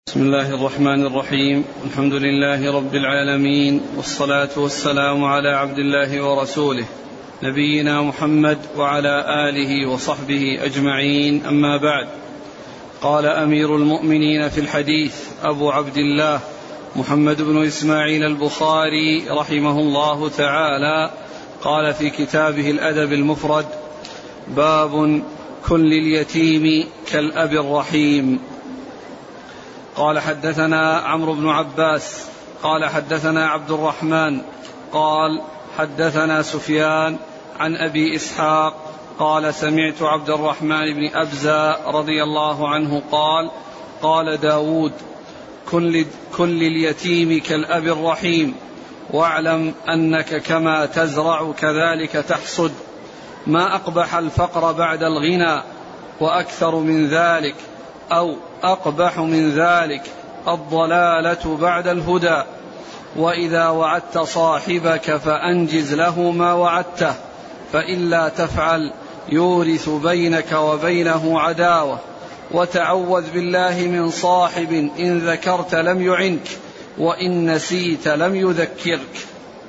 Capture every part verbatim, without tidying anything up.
بسم الله الرحمن الرحيم. الحمد لله رب العالمين، والصلاة والسلام على عبد الله ورسوله نبينا محمد وعلى آله وصحبه أجمعين، أما بعد. قال أمير المؤمنين في الحديث أبو عبد الله محمد بن إسماعيل البخاري رحمه الله تعالى، قال في كتابه الأدب المفرد: باب كن لليتيم كالأب الرحيم. قال حدثنا عمرو بن عباس قال حدثنا عبد الرحمن قال حدثنا سفيان عن أبي إسحاق قال سمعت عبد الرحمن بن أبزة رضي الله عنه قال: قال داود: كن لليتيم كالأب الرحيم، واعلم أنك كما تزرع كذلك تحصد، ما أقبح الفقر بعد الغنى، وأكثر من ذلك أو أقبح من ذلك الضلالة بعد الهدى. وإذا وعدت صاحبك فأنجز له ما وعدته، فإلا تفعل يورث بينك وبينه عداوة. وتعوذ بالله من صاحب إن ذكرت لم يعنك، وإن نسيت لم يذكرك.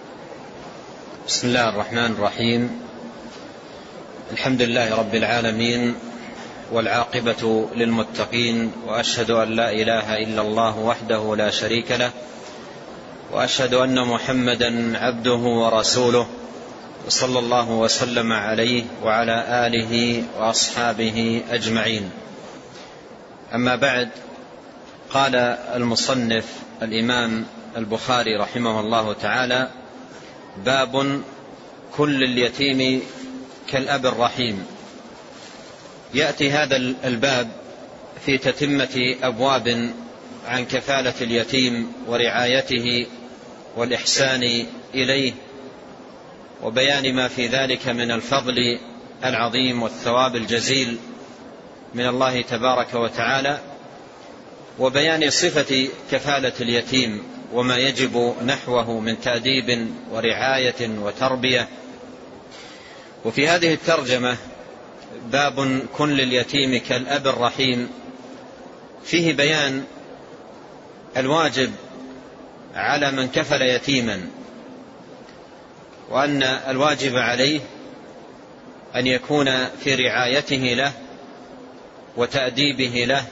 بسم الله الرحمن الرحيم. الحمد لله رب العالمين، والعاقبة للمتقين، وأشهد أن لا إله إلا الله وحده لا شريك له، وأشهد أن محمدا عبده ورسوله، صلى الله وسلم عليه وعلى آله وأصحابه أجمعين. أما بعد، قال المصنف الإمام البخاري رحمه الله تعالى: باب كن لليتيم كالأب الرحيم. يأتي هذا الباب في تتمة أبواب عن كفالة اليتيم ورعايته والإحسان إليه، وبيان ما في ذلك من الفضل العظيم والثواب الجزيل من الله تبارك وتعالى، وبيان صفة كفالة اليتيم وما يجب نحوه من تأديب ورعاية وتربية. وفي هذه الترجمة باب كن لليتيم كالأب الرحيم فيه بيان الواجب على من كفل يتيما، وأن الواجب عليه أن يكون في رعايته له وتأديبه له،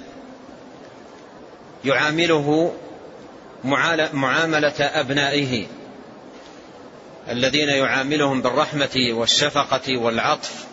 يعامله معاملة أبنائه الذين يعاملهم بالرحمة والشفقة والعطف،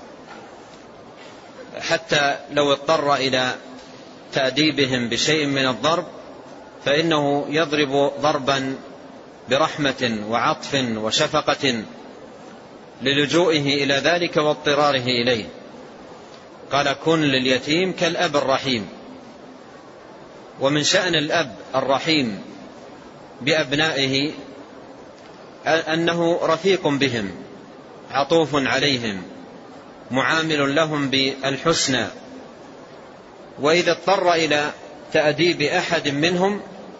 حتى لو اضطر إلى تأديبهم بشيء من الضرب فإنه يضرب ضربا برحمة وعطف وشفقة للجوئه إلى ذلك واضطراره إليه. قال: كن لليتيم كالأب الرحيم. ومن شأن الأب الرحيم بأبنائه أنه رفيق بهم، عطوف عليهم، معامل لهم بالحسنى، وإذا اضطر إلى تأديب أحد منهم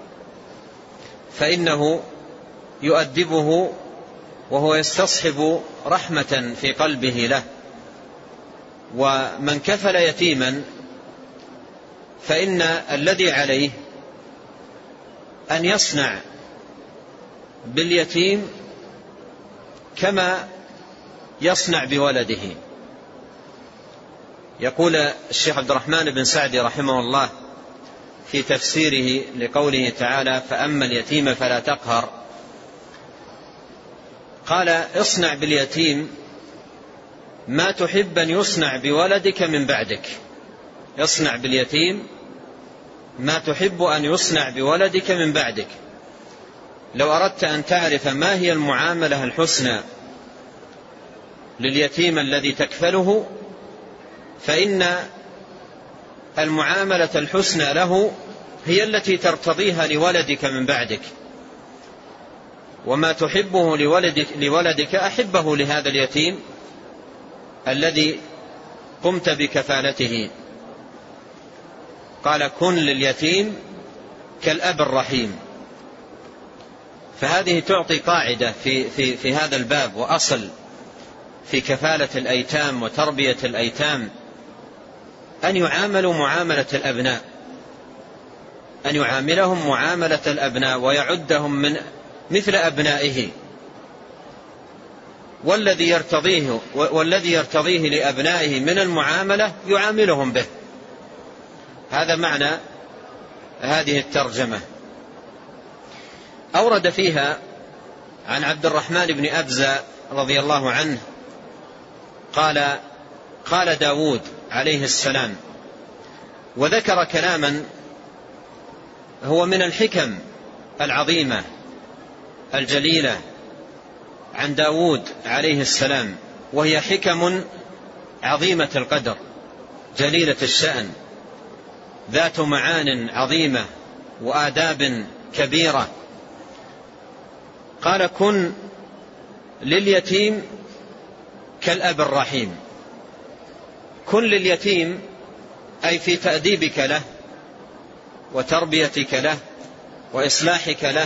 فإنه يؤدبه وهو يستصحب رحمة في قلبه له. ومن كفل يتيما فإن الذي عليه أن يصنع باليتيم كما يصنع بولده. يقول الشيخ عبد الرحمن بن سعدي رحمه الله في تفسيره لقوله تعالى: فأما اليتيم فلا تقهر، قال: اصنع باليتيم ما تحب أن يصنع بولدك من بعدك. اصنع باليتيم ما تحب أن يصنع بولدك من بعدك. لو أردت أن تعرف ما هي المعاملة الحسنى لليتيم الذي تكفله، فإن المعاملة الحسنى له هي التي ترتضيها لولدك من بعدك، وما تحبه لولدك, لولدك أحبه لهذا اليتيم الذي قمت بكفالته. قال: كن لليتيم كالأب الرحيم. فهذه تعطي قاعدة في, في, في هذا الباب وأصل في كفالة الأيتام وتربية الأيتام، أن يعاملوا معاملة الأبناء، أن يعاملهم معاملة الأبناء ويعدهم من مثل أبنائه، والذي يرتضيه والذي يرتضيه لأبنائه من المعاملة يعاملهم به. هذا معنى هذه الترجمة. أورد فيها عن عبد الرحمن بن أبزة رضي الله عنه قال قال داود عليه السلام، وذكر كلاما هو من الحكم العظيمة الجليلة عن داود عليه السلام، وهي حكم عظيمة القدر جليلة الشأن ذات معان عظيمة وآداب كبيرة. قال: كن لليتيم كالأب الرحيم. كن لليتيم أي في تأديبك له وتربيتك له وإصلاحك له،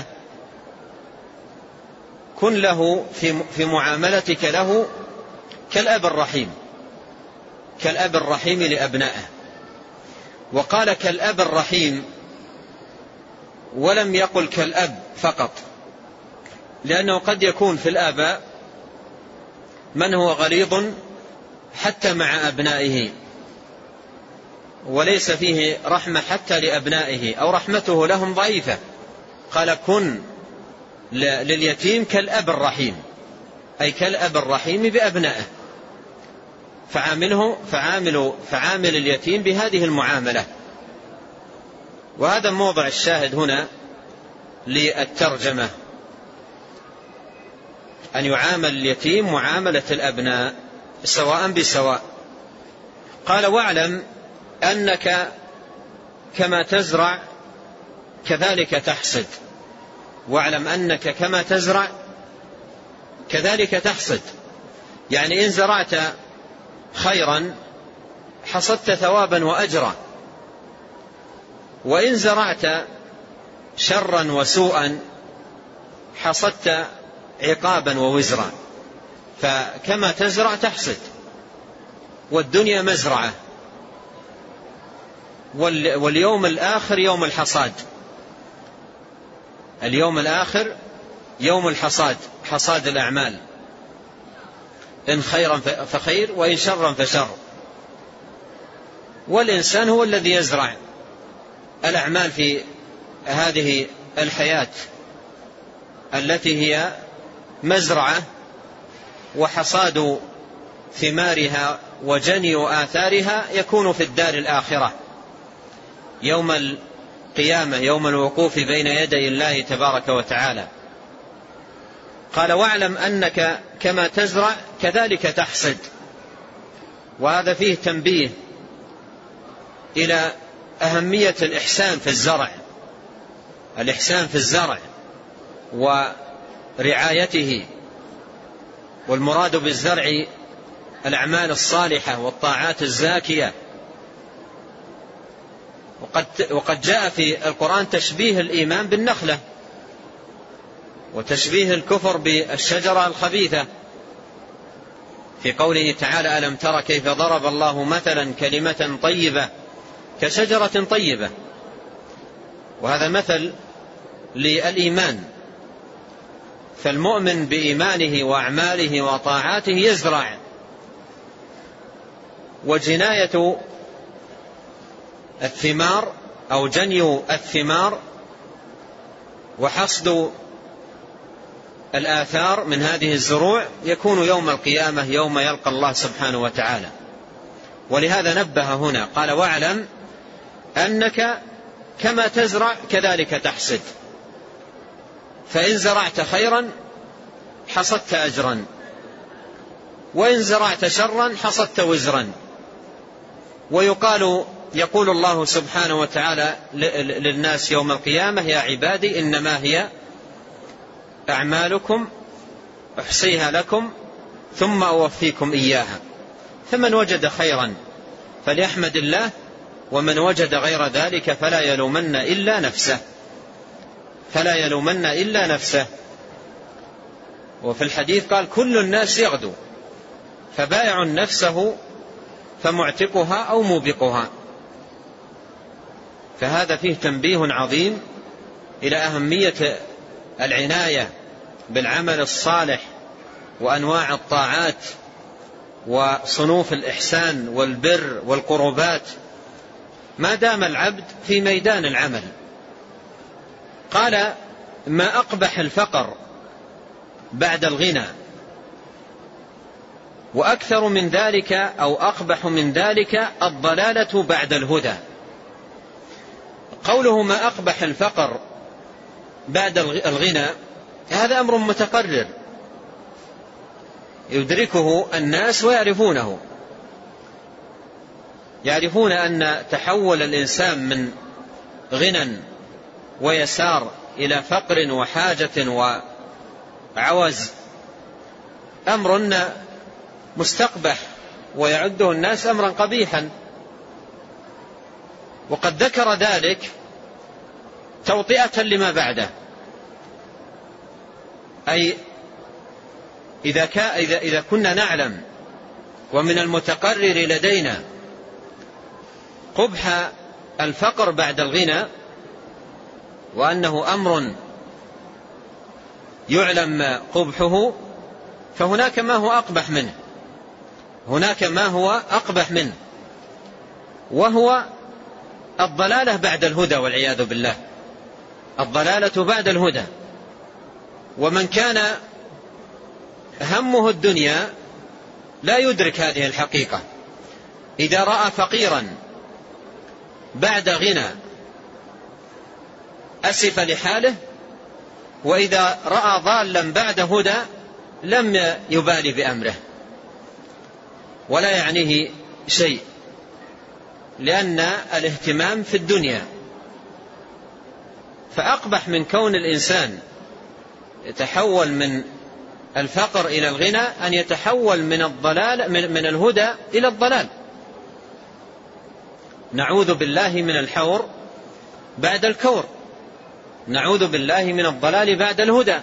كن له في معاملتك له كالأب الرحيم، كالأب الرحيم لأبنائه. وقال كالأب الرحيم ولم يقل كالأب فقط، لأنه قد يكون في الآباء من هو غليظ حتى مع أبنائه وليس فيه رحمة حتى لأبنائه، أو رحمته لهم ضعيفة. قال: كن لليتيم كالأب الرحيم، أي كالأب الرحيم بأبنائه، فعامله فعامل فعامل اليتيم بهذه المعاملة. وهذا موضع الشاهد هنا للترجمة، أن يعامل اليتيم معاملة الأبناء سواء بسواء. قال: واعلم أنك كما تزرع كذلك تحصد. واعلم أنك كما تزرع كذلك تحصد، يعني إن زرعت خيرا حصدت ثوابا وأجرا، وإن زرعت شرا وسوءا حصدت عقابا ووزرا. فكما تزرع تحصد، والدنيا مزرعة، واليوم الآخر يوم الحصاد. اليوم الآخر يوم الحصاد، حصاد الأعمال، إن خيرا فخير وإن شرا فشر. والإنسان هو الذي يزرع الأعمال في هذه الحياة التي هي مزرعة، وحصاد ثمارها وجني آثارها يكون في الدار الآخرة يوم القيامة، يوم الوقوف بين يدي الله تبارك وتعالى. قال: واعلم أنك كما تزرع كذلك تحصد. وهذا فيه تنبيه إلى أهمية الإحسان في الزرع، الإحسان في الزرع ورعايته. والمراد بالزرع الأعمال الصالحة والطاعات الزاكية. وقد, وقد جاء في القرآن تشبيه الإيمان بالنخلة، وتشبيه الكفر بالشجرة الخبيثة، في قوله تعالى: ألم تر كيف ضرب الله مثلا كلمة طيبة كشجرة طيبة. وهذا مثل للإيمان. فالمؤمن بإيمانه وأعماله وطاعاته يزرع. وجناية الثمار أو جني الثمار وحصد الآثار من هذه الزروع يكون يوم القيامة، يوم يلقى الله سبحانه وتعالى. ولهذا نبه هنا قال: واعلم أنك كما تزرع كذلك تحصد. فإن زرعت خيرا حصدت أجرا، وإن زرعت شرا حصدت وزرا. ويقال يقول الله سبحانه وتعالى للناس يوم القيامة: يا عبادي إنما هي أعمالكم أحصيها لكم ثم أوفيكم إياها، فمن وجد خيرا فليحمد الله، ومن وجد غير ذلك فلا يلومن إلا نفسه، فلا يلومن إلا نفسه. وفي الحديث قال: كل الناس يغدو، فبائع نفسه فمعتقها أو موبقها. فهذا فيه تنبيه عظيم إلى أهمية العناية بالعمل الصالح وأنواع الطاعات وصنوف الإحسان والبر والقربات ما دام العبد في ميدان العمل. قال: ما أقبح الفقر بعد الغنى، وأكثر من ذلك أو أقبح من ذلك الضلالة بعد الهدى. قوله ما أقبح الفقر بعد الغنى هذا أمر متقرر يدركه الناس ويعرفونه، يعرفون أن تحول الإنسان من غنى ويسار إلى فقر وحاجة وعوز أمر مستقبح، ويعده الناس أمرا قبيحا. وقد ذكر ذلك توطئة لما بعده، أي إذا, كا إذا, إذا كنا نعلم ومن المتقرر لدينا قبح الفقر بعد الغنى وأنه أمر يعلم قبحه، فهناك ما هو أقبح منه، هناك ما هو أقبح منه، وهو الضلالة بعد الهدى والعياذ بالله، الضلالة بعد الهدى. ومن كان همه الدنيا لا يدرك هذه الحقيقة، إذا رأى فقيرا بعد غنى أسف لحاله، وإذا رأى ضالا بعد هدى لم يبالي بأمره ولا يعنيه شيء، لأن الاهتمام في الدنيا. فأقبح من كون الإنسان يتحول من الفقر إلى الغنى أن يتحول من الضلال من الهدى إلى الضلال. نعوذ بالله من الحور بعد الكور، نعوذ بالله من الضلال بعد الهدى.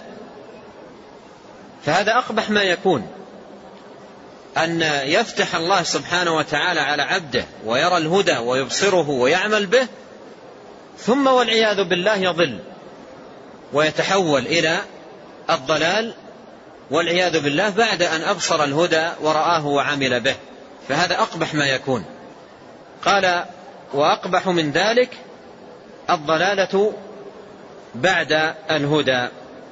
فهذا أقبح ما يكون، أن يفتح الله سبحانه وتعالى على عبده ويرى الهدى ويبصره ويعمل به، ثم والعياذ بالله يضل ويتحول إلى الضلال والعياذ بالله بعد أن أبصر الهدى ورآه وعمل به. فهذا أقبح ما يكون. قال: وأقبح من ذلك الضلالة بعد الهدى.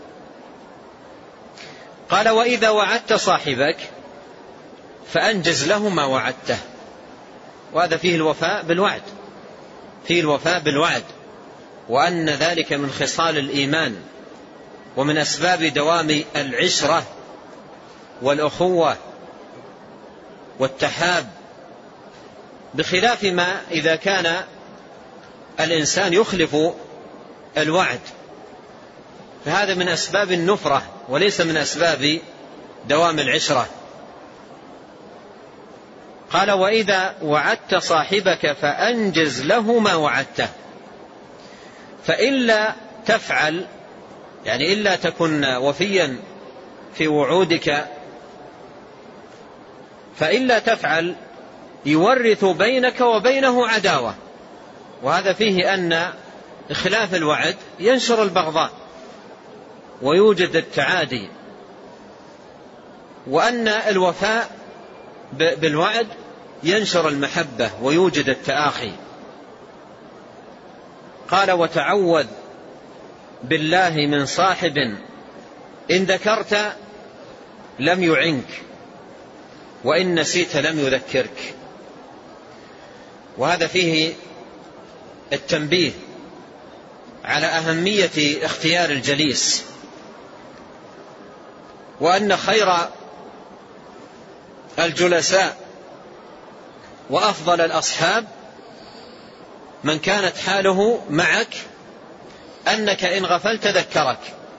قال: وإذا وعدت صاحبك فأنجز له ما وعدته. وهذا فيه الوفاء بالوعد، فيه الوفاء بالوعد، وأن ذلك من خصال الإيمان ومن أسباب دوام العشرة والأخوة والتحاب، بخلاف ما إذا كان الإنسان يخلف الوعد، فهذا من أسباب النفرة وليس من أسباب دوام العشرة. قال: وإذا وعدت صاحبك فأنجز له ما وعدته، فإلا تفعل، يعني إلا تكن وفيا في وعودك، فإلا تفعل يورث بينك وبينه عداوة. وهذا فيه أن إخلاف الوعد ينشر البغضاء ويوجد التعادي، وأن الوفاء بالوعد ينشر المحبة ويوجد التآخي. قال: وتعوذ بالله من صاحب إن ذكرت لم يعنك وإن نسيت لم يذكرك. وهذا فيه التنبيه على أهمية اختيار الجليس، وأن خير الجلساء وأفضل الأصحاب من كانت حاله معك أنك إن غفلت ذكرك،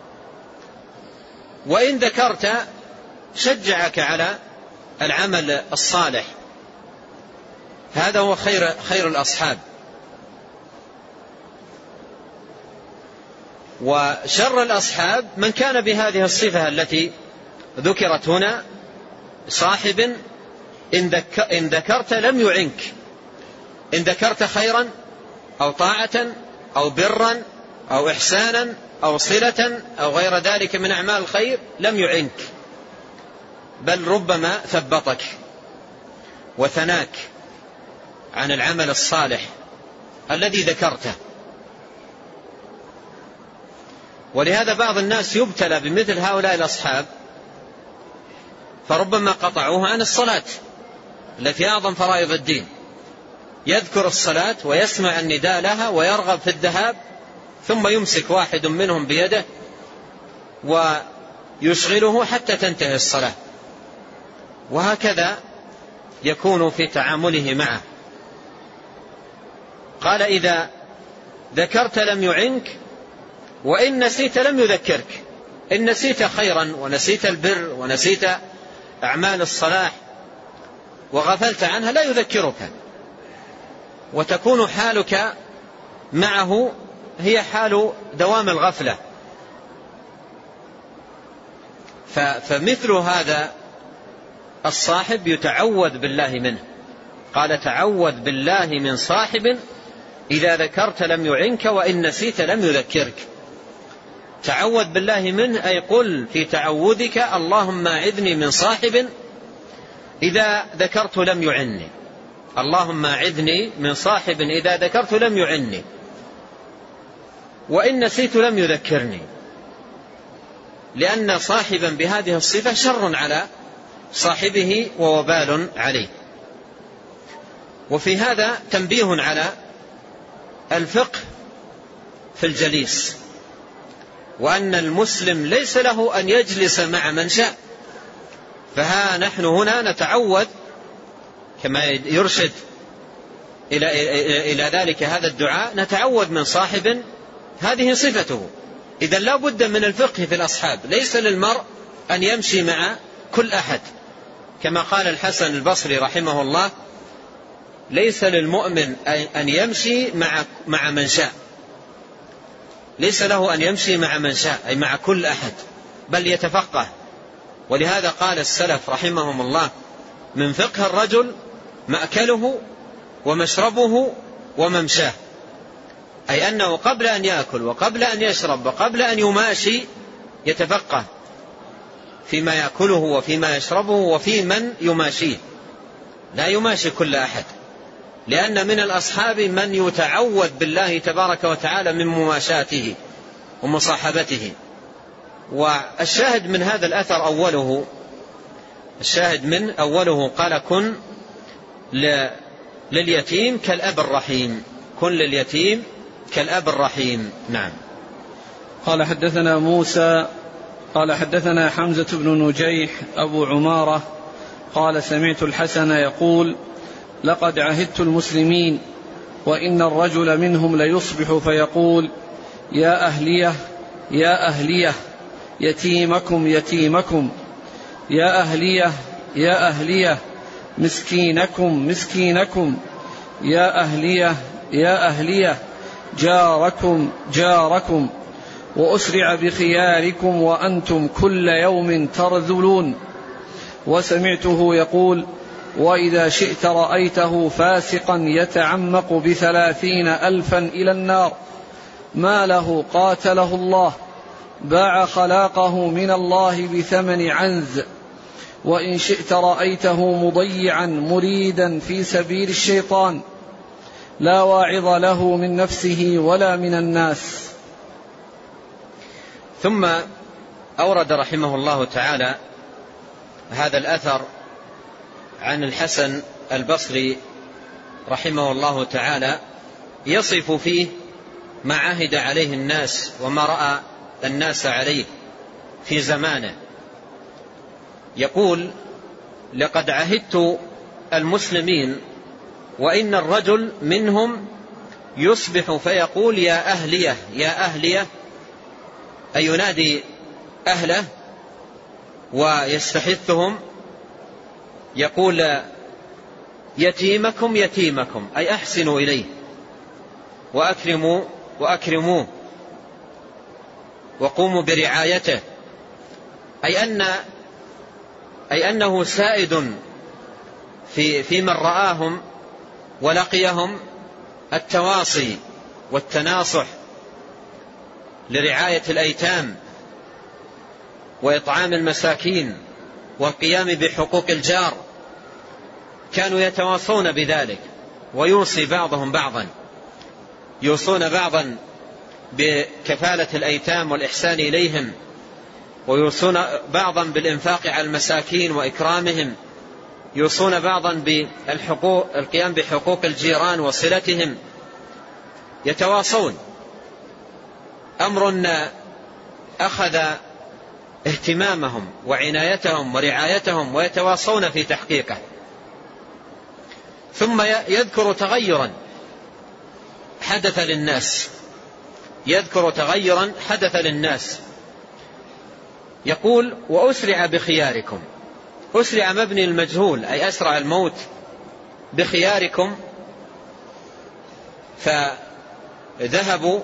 وإن ذكرت شجعك على العمل الصالح. هذا هو خير, خير الأصحاب. وشر الأصحاب من كان بهذه الصفة التي ذكرت هنا، صاحب إن, ذك إن ذكرت لم يعنك، إن ذكرت خيرا أو طاعة أو برا أو إحسانا أو صلة أو غير ذلك من أعمال الخير لم يعنك، بل ربما ثبطك وثناك عن العمل الصالح الذي ذكرته. ولهذا بعض الناس يبتلى بمثل هؤلاء الأصحاب، فربما قطعوه عن الصلاة التي أعظم فرائض الدين، يذكر الصلاة ويسمع النداء لها ويرغب في الذهاب، ثم يمسك واحد منهم بيده ويشغله حتى تنتهي الصلاة. وهكذا يكون في تعامله معه. قال: إذا ذكرت لم يعنك، وإن نسيت لم يذكرك. إن نسيت خيرا ونسيت البر ونسيت أعمال الصلاح وغفلت عنها لا يذكرك، وتكون حالك معه هي حال دوام الغفلة. فمثل هذا الصاحب يتعوذ بالله منه. قال: تعوذ بالله من صاحب إذا ذكرت لم يعنك وإن نسيت لم يذكرك. تعوذ بالله منه أي قل في تعوذك: اللهم أعذني من صاحب إذا ذكرت لم يعني. اللهم أعذني من صاحب إذا ذكرت لم يعني وإن نسيت لم يذكرني، لأن صاحبا بهذه الصفة شر على صاحبه ووبال عليه. وفي هذا تنبيه على الفقه في الجليس، وأن المسلم ليس له أن يجلس مع من شاء. فها نحن هنا نتعود كما يرشد إلى, إلى ذلك هذا الدعاء، نتعود من صاحب هذه صفته. إذن لا بد من الفقه في الأصحاب. ليس للمرء أن يمشي مع كل أحد، كما قال الحسن البصري رحمه الله: ليس للمؤمن أن يمشي مع مع من شاء. ليس له أن يمشي مع من شاء أي مع كل أحد، بل يتفقه. ولهذا قال السلف رحمهم الله: من فقه الرجل مأكله ومشربه وممشاه، أي أنه قبل أن يأكل وقبل أن يشرب وقبل أن يماشي يتفقه فيما يأكله وفيما يشربه وفي من يماشيه. لا يماشي كل أحد، لأن من الأصحاب من يتعوذ بالله تبارك وتعالى من مماشاته ومصاحبته. والشاهد من هذا الأثر أوله الشاهد من أوله قال: كن لليتيم كالأب الرحيم. كن لليتيم كالأب الرحيم. نعم. قال: حدثنا موسى قال حدثنا حمزة بن نجيح أبو عمارة قال: سمعت الحسن يقول: لقد عهدت المسلمين وإن الرجل منهم ليصبح فيقول: يا أهلية يا أهلية يتيمكم يتيمكم، يا أهلية يا أهلية مسكينكم مسكينكم، يا أهلية يا أهلية جاركم جاركم، وأسرع بخياركم وأنتم كل يوم ترذلون. وسمعته يقول: وإذا شئت رأيته فاسقا يتعمق بثلاثين ألفا إلى النار، ما له قاتله الله، باع خلاقه من الله بثمن عنز. وإن شئت رأيته مضيعا مريدا في سبيل الشيطان، لا واعظ له من نفسه ولا من الناس. ثم أورد رحمه الله تعالى هذا الأثر عن الحسن البصري رحمه الله تعالى، يصف فيه ما عهد عليه الناس وما رأى الناس عليه في زمانه. يقول: لقد عهدت المسلمين وإن الرجل منهم يصبح فيقول: يا أهلية يا أهلية، أي ينادي أهله ويستحثهم، يقول: يتيمكم يتيمكم، أي أحسنوا إليه وأكرموا وأكرموه وقوموا برعايته، أي أن أي أنه سائد في في من رآهم ولقيهم التواصي والتناصح لرعاية الأيتام وإطعام المساكين والقيام بحقوق الجار، كانوا يتواصون بذلك، ويوصي بعضهم بعضا، يوصون بعضا بكفالة الأيتام والإحسان إليهم، ويوصون بعضا بالإنفاق على المساكين وإكرامهم، يوصون بعضا بالحقوق، القيام بحقوق الجيران وصلتهم، يتواصون. أمر أخذ اهتمامهم وعنايتهم ورعايتهم ويتواصون في تحقيقه. ثم يذكر تغيرا حدث للناس، يذكر تغيرا حدث للناس، يقول: وأسرع بخياركم. أسرع مبني المجهول، أي أسرع الموت بخياركم، فذهبوا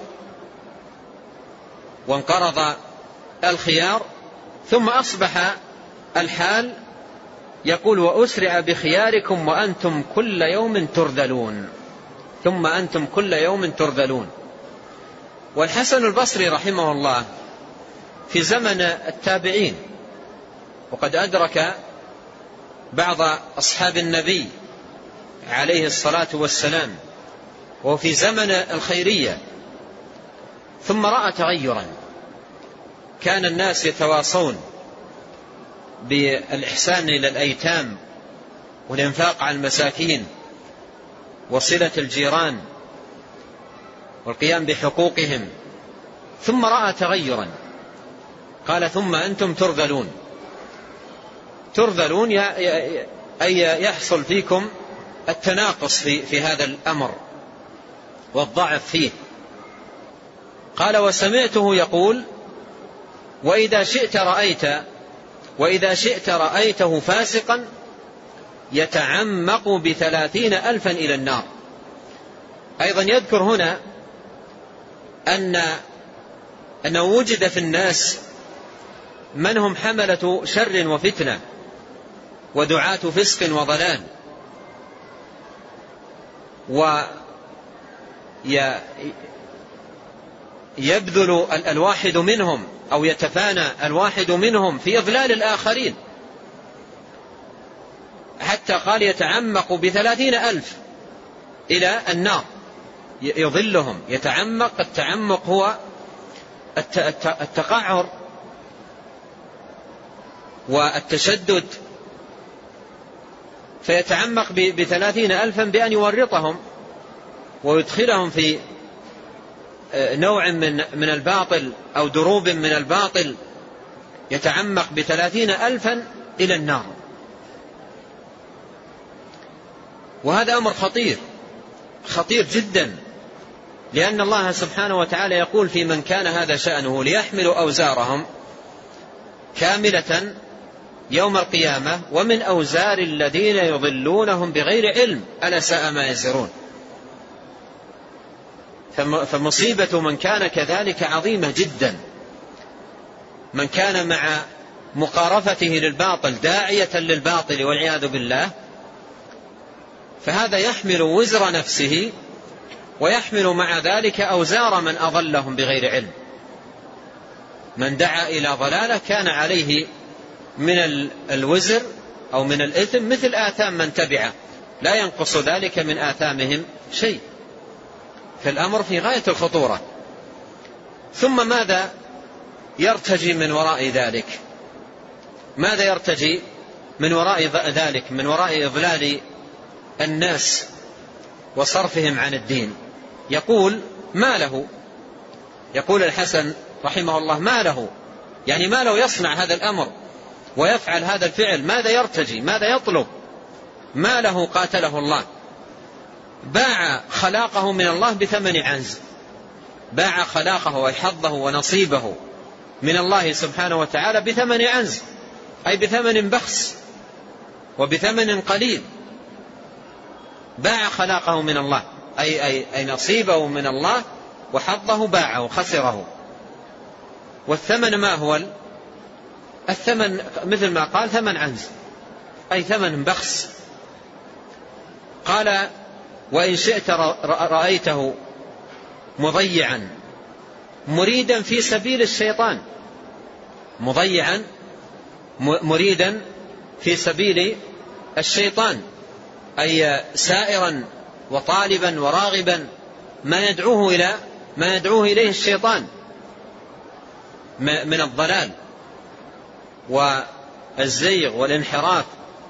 وانقرض الخيار، ثم أصبح الحال يقول: وأسرع بخياركم وأنتم كل يوم ترذلون. ثم أنتم كل يوم ترذلون. والحسن البصري رحمه الله في زمن التابعين، وقد أدرك بعض أصحاب النبي عليه الصلاة والسلام، وفي زمن الخيرية، ثم رأى تغيرا. كان الناس يتواصون بالإحسان إلى الأيتام والإنفاق على المساكين وصلة الجيران والقيام بحقوقهم، ثم رأى تغيرا، قال: ثم أنتم ترذلون. ترذلون أي يحصل فيكم التناقص في, في هذا الأمر والضعف فيه. قال: وسمعته يقول: وإذا شئت رأيت وإذا شئت رأيته فاسقا يتعمق بثلاثين ألفا إلى النار. أيضا يذكر هنا أن أنه وجد في الناس من هم حملة شر وفتنة ودعاة فسق وضلال، ويبذل الواحد منهم أو يتفانى الواحد منهم في إضلال الآخرين، حتى قال: يتعمق بثلاثين ألف إلى النار، يضلهم. يتعمق، التعمق هو التقعر والتشدد، فيتعمق بثلاثين ألفا بأن يورطهم ويدخلهم في نوع من من الباطل أو دروب من الباطل. يتعمق بثلاثين ألفا إلى النار. وهذا أمر خطير خطير جدا، لأن الله سبحانه وتعالى يقول في من كان هذا شأنه ليحملوا أوزارهم كاملة يوم القيامة ومن أوزار الذين يضلونهم بغير علم ألا ساء ما يزرون. فمصيبة من كان كذلك عظيمة جدا. من كان مع مقارفته للباطل داعية للباطل والعياذ بالله، فهذا يحمل وزر نفسه ويحمل مع ذلك أوزار من أضلهم بغير علم. من دعا إلى ضلالة كان عليه من الوزر أو من الإثم مثل آثام من تبعه، لا ينقص ذلك من آثامهم شيء. فالأمر في غاية الخطورة. ثم ماذا يرتجي من وراء ذلك؟ ماذا يرتجي من وراء ذلك؟ من وراء إضلال الناس وصرفهم عن الدين. يقول: ما له، يقول الحسن رحمه الله: ما له، يعني ما له يصنع هذا الأمر ويفعل هذا الفعل، ماذا يرتجي، ماذا يطلب؟ ما له قاتله الله. باع خلاقه من الله بثمن عنز، باع خلاقه وحظه ونصيبه من الله سبحانه وتعالى بثمن عنز، أي بثمن بخس وبثمن قليل. باع خلاقه من الله أي, أي, أي نصيبه من الله وحظه باعه خسره. والثمن ما هو؟ الثمن مثل ما قال ثمن عنز، أي ثمن بخس. قال: وإن شئت رأيته مضيعا مريدا في سبيل الشيطان، مضيعا مريدا في سبيل الشيطان، أي سائرا وطالبا وراغبا ما يدعوه إلى ما يدعوه إليه الشيطان من الضلال والزيغ والانحراف.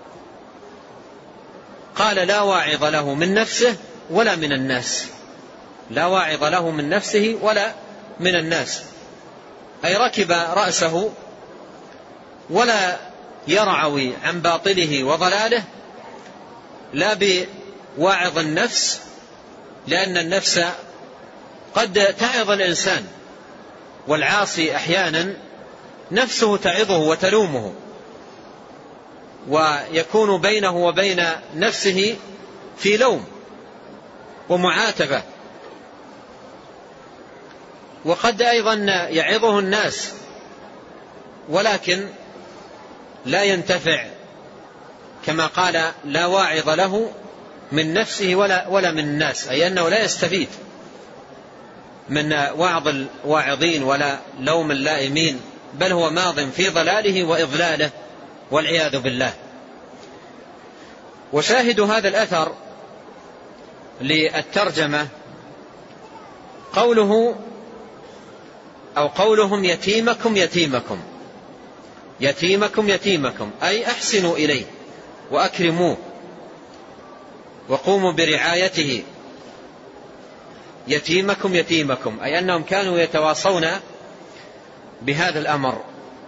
قال لا واعظ له من نفسه ولا من الناس، لا واعظ له من نفسه ولا من الناس، أي ركب رأسه ولا يرعوي عن باطله وضلاله، لا بواعظ النفس، لأن النفس قد تعظ الإنسان، والعاصي أحيانا نفسه تعظه وتلومه، ويكون بينه وبين نفسه في لوم ومعاتبة. وقد أيضا يعظه الناس ولكن لا ينتفع، كما قال لا واعظ له من نفسه ولا, ولا من الناس، أي أنه لا يستفيد من وعظ الواعظين ولا لوم اللائمين، بل هو ماض في ضلاله وإضلاله والعياذ بالله. وشاهد هذا الأثر للترجمة قوله أو قولهم يتيمكم يتيمكم يتيمكم يتيمكم، أي أحسنوا إليه وأكرموه وقوموا برعايته. يتيمكم يتيمكم، أي أنهم كانوا يتواصون بهذا الأمر.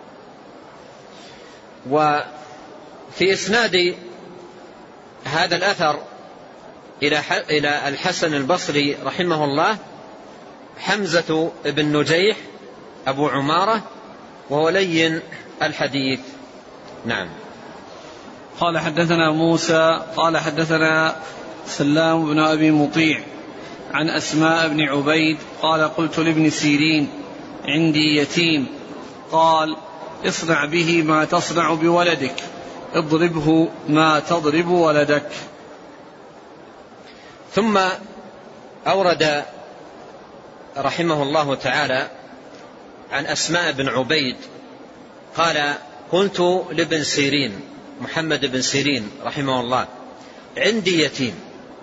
وفي إسناد هذا الأثر إلى الحسن البصري رحمه الله حمزة بن نجيح أبو عمارة، وهو لين الحديث. نعم. قال حدثنا موسى قال حدثنا سلام بن أبي مطيع عن أسماء بن عبيد قال قلت لابن سيرين عندي يتيم، قال اصنع به ما تصنع بولدك، اضربه ما تضرب ولدك. ثم أورد رحمه الله تعالى عن أسماء بن عبيد قال قلت لابن سيرين محمد بن سيرين رحمه الله عندي يتيم.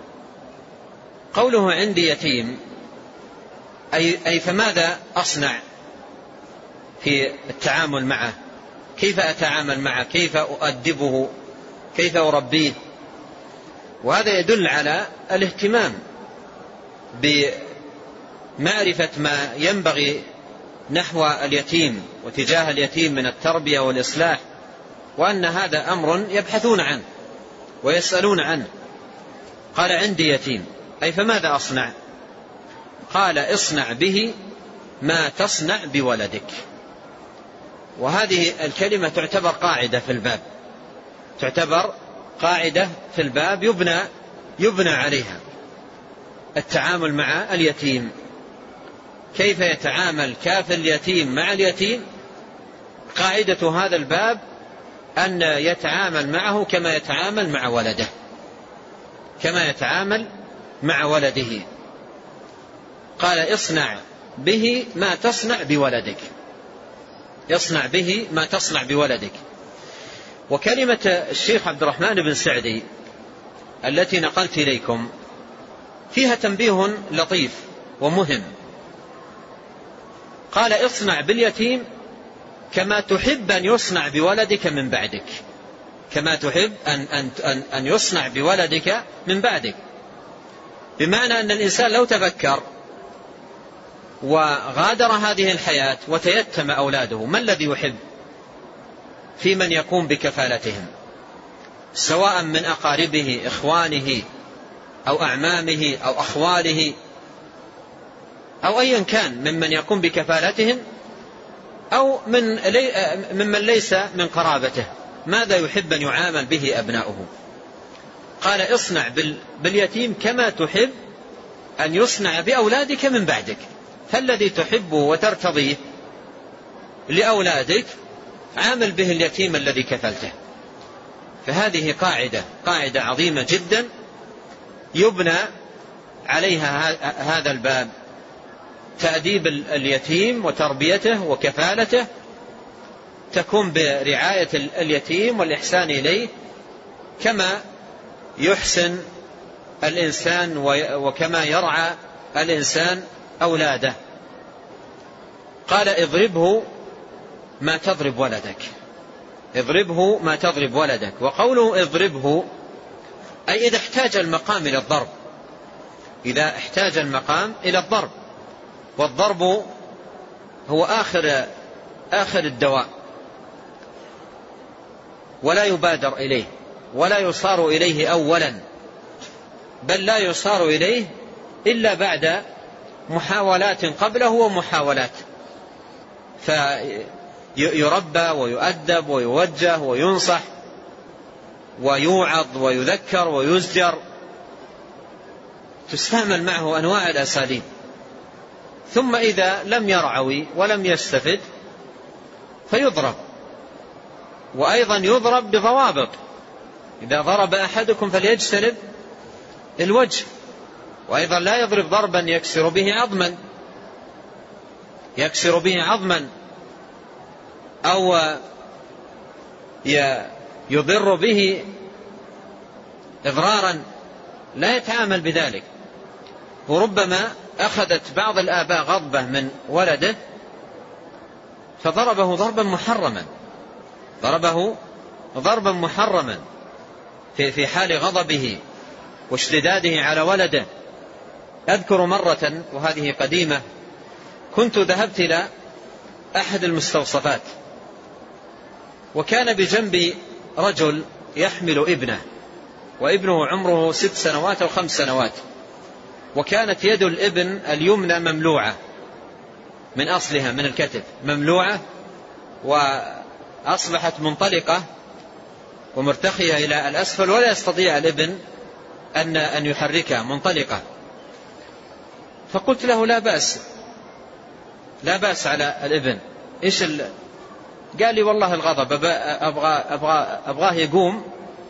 قوله عندي يتيم أي, أي فماذا أصنع في التعامل معه؟ كيف أتعامل معه؟ كيف أؤدبه؟ كيف أربيه؟ وهذا يدل على الاهتمام بمعرفة ما ينبغي نحو اليتيم وتجاه اليتيم من التربية والإصلاح، وأن هذا أمر يبحثون عنه ويسألون عنه. قال عندي يتيم، أي فماذا أصنع؟ قال اصنع به ما تصنع بولدك. وهذه الكلمة تعتبر قاعدة في الباب، تعتبر قاعدة في الباب يبنى, يبنى عليها التعامل مع اليتيم. كيف يتعامل كافل اليتيم مع اليتيم؟ قاعدة هذا الباب أن يتعامل معه كما يتعامل مع ولده، كما يتعامل مع ولده. قال اصنع به ما تصنع بولدك، اصنع به ما تصنع بولدك. وكلمة الشيخ عبد الرحمن بن سعدي التي نقلت إليكم فيها تنبيه لطيف ومهم. قال اصنع باليتيم كما تحب أن يصنع بولدك من بعدك، كما تحب أن, أن, أن, أن يصنع بولدك من بعدك. بمعنى أن الإنسان لو تفكر وغادر هذه الحياة وتيتم أولاده، ما الذي يحب في من يقوم بكفالتهم، سواء من أقاربه إخوانه أو أعمامه أو أخواله أو أيا كان ممن يقوم بكفالتهم أو من ممن ليس من قرابته، ماذا يحب أن يعامل به أبناؤه؟ قال اصنع باليتيم كما تحب أن يصنع بأولادك من بعدك. فالذي تحبه وترتضيه لأولادك عامل به اليتيم الذي كفلته. فهذه قاعدة قاعدة عظيمة جدا يبنى عليها هذا الباب، تأديب اليتيم وتربيته وكفالته، تكون برعاية اليتيم والإحسان إليه كما يحسن الإنسان وكما يرعى الإنسان أولاده. قال اضربه ما تضرب ولدك، اضربه ما تضرب ولدك. وقوله اضربه أي إذا احتاج المقام إلى الضرب، إذا احتاج المقام إلى الضرب. والضرب هو آخر آخر الدواء، ولا يبادر إليه ولا يصار إليه أولا، بل لا يصار إليه إلا بعد محاولات قبله ومحاولات، فيربى ويؤدب ويوجه وينصح ويوعظ ويذكر ويزجر، تستعمل معه أنواع الأساليب. ثم إذا لم يرعوي ولم يستفد فيضرب، وأيضا يضرب بضوابط. إذا ضرب أحدكم فليجتنب الوجه، وأيضا لا يضرب ضربا يكسر به عظما يكسر به عظما أو يضر به إضرارا، لا يتعامل بذلك. وربما أخذت بعض الآباء غضبة من ولده فضربه ضربا محرما ضربه ضربا محرما في في حال غضبه واشتداده على ولده. أذكر مرة وهذه قديمة، كنت ذهبت إلى أحد المستوصفات، وكان بجنبي رجل يحمل ابنه، وابنه عمره ست سنوات أو خمس سنوات، وكانت يد الابن اليمنى مملوعة من أصلها، من الكتف مملوعة، وأصبحت منطلقة ومرتخية إلى الأسفل، ولا يستطيع الابن أن أن يحركها، منطلقة. فقلت له لا بأس لا بأس على الابن. إيش ال... قال لي والله الغضب، أبغى أبغى أبغاه يقوم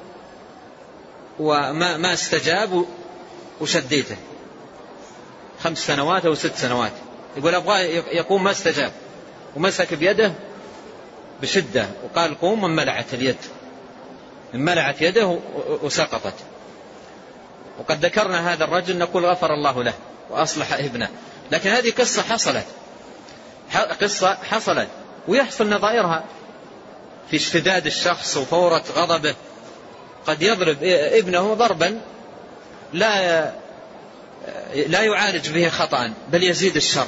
وما ما استجاب وشديته. خمس سنوات أو ست سنوات، يقول أبغاه يقوم ما استجاب، ومسك بيده بشدة وقال قوم، وملعت اليد ملعت يده وسقطت. وقد ذكرنا هذا الرجل نقول غفر الله له وأصلح ابنه، لكن هذه قصة حصلت قصة حصلت ويحصل نظائرها في اشتداد الشخص وفورة غضبه. قد يضرب ابنه ضربا لا لا يعالج به خطأ، بل يزيد الشر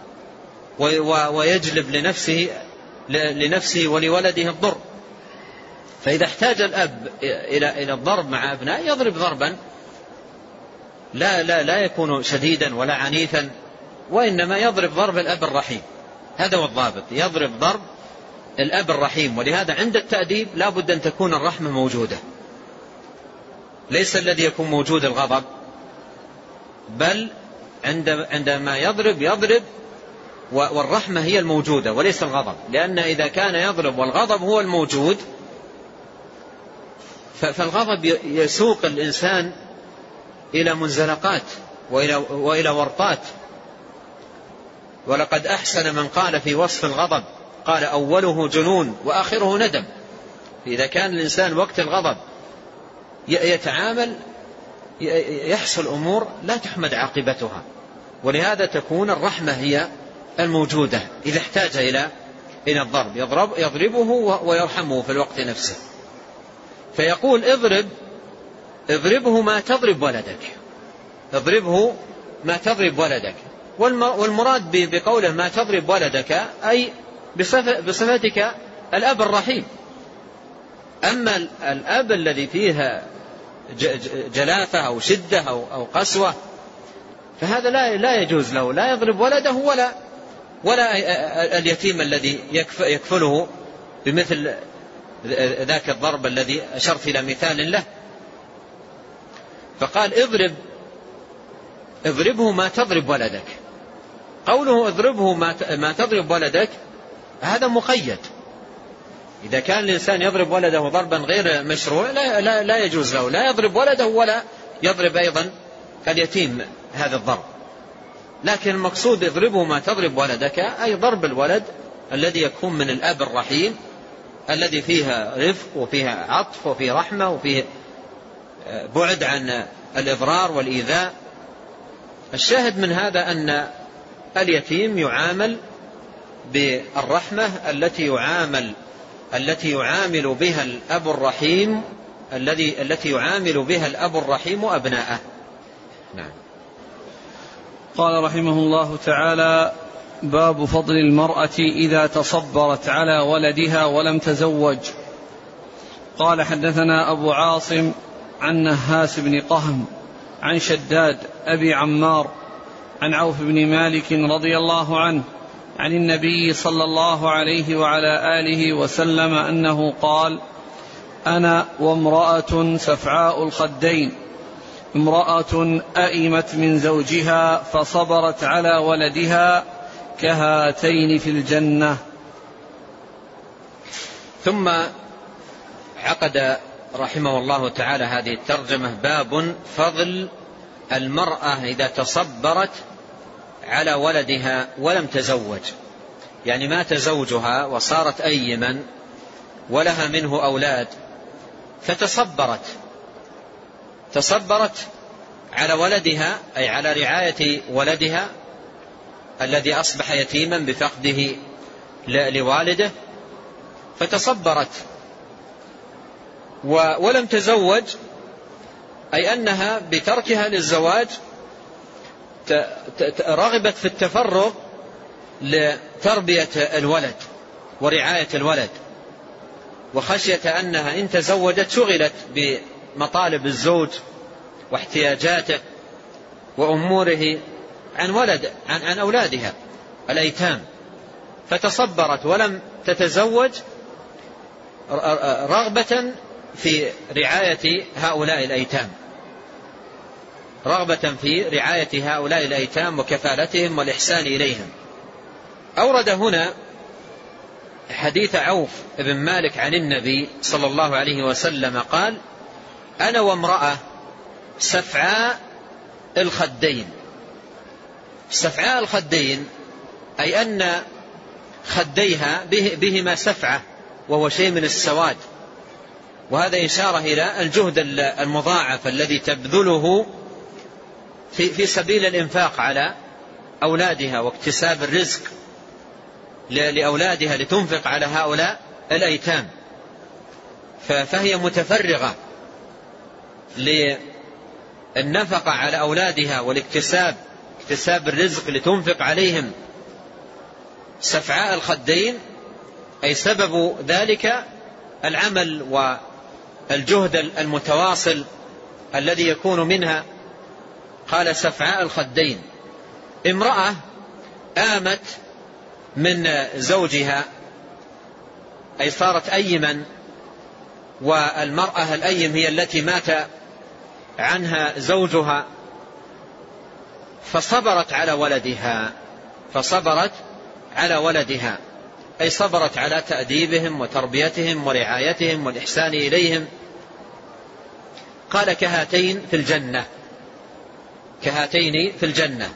ويجلب لنفسه لنفسه ولولده الضر. فإذا احتاج الأب إلى إلى الضرب مع أبنائه يضرب ضربا لا لا لا يكون شديدا ولا عنيفا، وإنما يضرب ضرب الأب الرحيم. هذا هو الضابط، يضرب ضرب الأب الرحيم. ولهذا عند التأديب لا بد أن تكون الرحمة موجودة، ليس الذي يكون موجود الغضب، بل عندما يضرب يضرب والرحمة هي الموجودة وليس الغضب. لأن إذا كان يضرب والغضب هو الموجود فالغضب يسوق الإنسان إلى منزلقات وإلى, وإلى ورطات. ولقد أحسن من قال في وصف الغضب، قال أوله جنون وآخره ندم. إذا كان الإنسان وقت الغضب يتعامل يحصل أمور لا تحمد عاقبتها. ولهذا تكون الرحمة هي الموجودة إذا احتاج إلى إلى الضرب، يضرب يضربه ويرحمه في الوقت نفسه. فيقول اضرب اضربه ما تضرب ولدك، اضربه ما تضرب ولدك. والمراد بقوله ما تضرب ولدك أي بصفتك الأب الرحيم. أما الأب الذي فيها جلافة أو شدة أو قسوة فهذا لا لا يجوز له، لا يضرب ولده ولا ولا اليتيم الذي يكفله بمثل ذاك الضرب الذي أشرت إلى مثال له. فقال اضرب اضربه ما تضرب ولدك. قوله اضربه ما تضرب ولدك هذا مقيد. إذا كان الإنسان يضرب ولده ضربا غير مشروع لا, لا, لا يجوز له، لا يضرب ولده ولا يضرب أيضا اليتيم هذا الضرب، لكن المقصود اضربوا ما تضرب ولدك، أي ضرب الولد الذي يكون من الأب الرحيم الذي فيها رفق وفيها عطف وفيه رحمة وفيه بعد عن الإضرار والإيذاء. الشاهد من هذا أن اليتيم يعامل بالرحمة التي يعامل التي يعامل بها الأب الرحيم الذي التي يعامل بها الأب الرحيم أبناءه. نعم. قال رحمه الله تعالى: باب فضل المرأة إذا تصبرت على ولدها ولم تزوج. قال: حدثنا أبو عاصم عن نهاس بن قهم عن شداد أبي عمار عن عوف بن مالك رضي الله عنه عن النبي صلى الله عليه وعلى آله وسلم أنه قال: أنا وامرأة سفعاء الخدين، امرأة أئمت من زوجها فصبرت على ولدها كهاتين في الجنة. ثم عقد رحمه الله تعالى هذه الترجمة: باب فضل المرأة إذا تصبرت على ولدها ولم تزوج، يعني مات زوجها وصارت أيما ولها منه أولاد فتصبرت تصبرت على ولدها، أي على رعاية ولدها الذي أصبح يتيما بفقده لوالده، فتصبرت ولم تزوج، أي أنها بتركها للزواج رغبت في التفرغ لتربية الولد ورعاية الولد، وخشية أنها إن تزوجت شغلت بمطالب الزوج واحتياجاته وأموره عن ولد عن, عن أولادها الأيتام، فتصبرت ولم تتزوج رغبة في رعاية هؤلاء الأيتام رغبة في رعاية هؤلاء الأيتام وكفالتهم والإحسان إليهم. أورد هنا حديث عوف بن مالك عن النبي صلى الله عليه وسلم قال: أنا وامرأة سفعاء الخدين. سفعاء الخدين أي أن خديها بهما سفعة، وهو شيء من السواد، وهذا إشارة إلى الجهد المضاعف الذي تبذله في, في سبيل الإنفاق على أولادها واكتساب الرزق لأولادها لتنفق على هؤلاء الأيتام، فهي متفرغة للنفقة على أولادها والاكتساب اكتساب الرزق لتنفق عليهم. سفعاء الخدين أي سبب ذلك العمل والجهد المتواصل الذي يكون منها. قال: سفعاء الخدين، امرأة آمت من زوجها، أي صارت أيما، والمرأة الأيم هي التي مات عنها زوجها، فصبرت على ولدها فصبرت على ولدها أي صبرت على تأديبهم وتربيتهم ورعايتهم والإحسان إليهم. قال: كهاتين في الجنة، كهاتين في الجنة.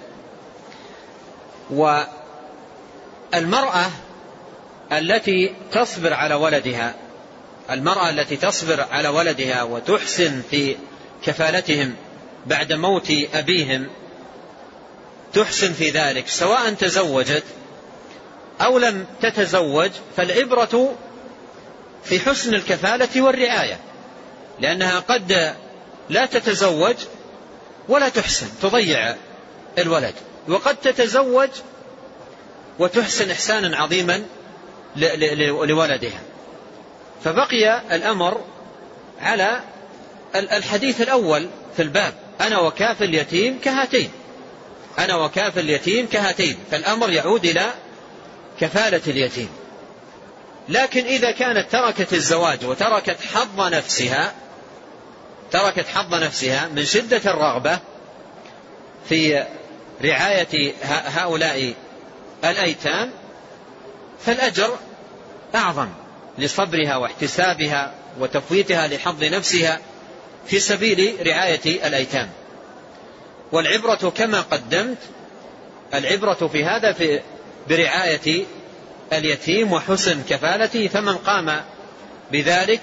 والمرأة التي تصبر على ولدها المرأة التي تصبر على ولدها وتحسن في كفالتهم بعد موت أبيهم، تحسن في ذلك سواء تزوجت أو لم تتزوج، فالعبرة في حسن الكفالة والرعاية، لأنها قد لا تتزوج ولا تحسن تضيع الولد، وقد تتزوج وتحسن إحسانا عظيما لولدها. فبقي الأمر على الحديث الأول في الباب: أنا وكافل اليتيم كهاتين، أنا وكافل اليتيم كهاتين، فالأمر يعود إلى كفالة اليتيم. لكن إذا كانت تركت الزواج وتركت حظ نفسها تركت حظ نفسها من شدة الرغبة في رعاية هؤلاء الأيتام، فالأجر أعظم لصبرها واحتسابها وتفويتها لحظ نفسها في سبيل رعاية الأيتام. والعبرة كما قدمت، العبرة في هذا في برعاية اليتيم وحسن كفالته، فمن قام بذلك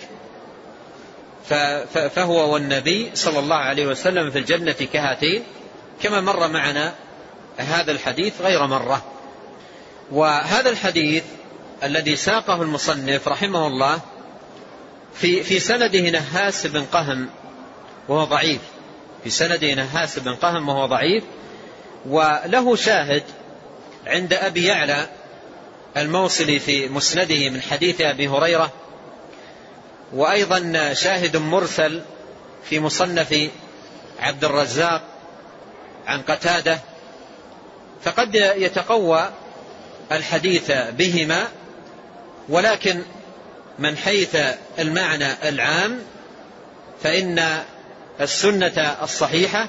فهو والنبي صلى الله عليه وسلم في الجنة كهاتين، كما مر معنا هذا الحديث غير مرة. وهذا الحديث الذي ساقه المصنف رحمه الله في في سنده نهاس بن قهم وهو ضعيف، في سنده نهاس بن قهم وهو ضعيف، وله شاهد عند أبي يعلى الموصلي في مسنده من حديث أبي هريرة، وأيضا شاهد مرسل في مصنف عبد الرزاق عن قتادة، فقد يتقوى الحديث بهما، ولكن من حيث المعنى العام فإن السنة الصحيحة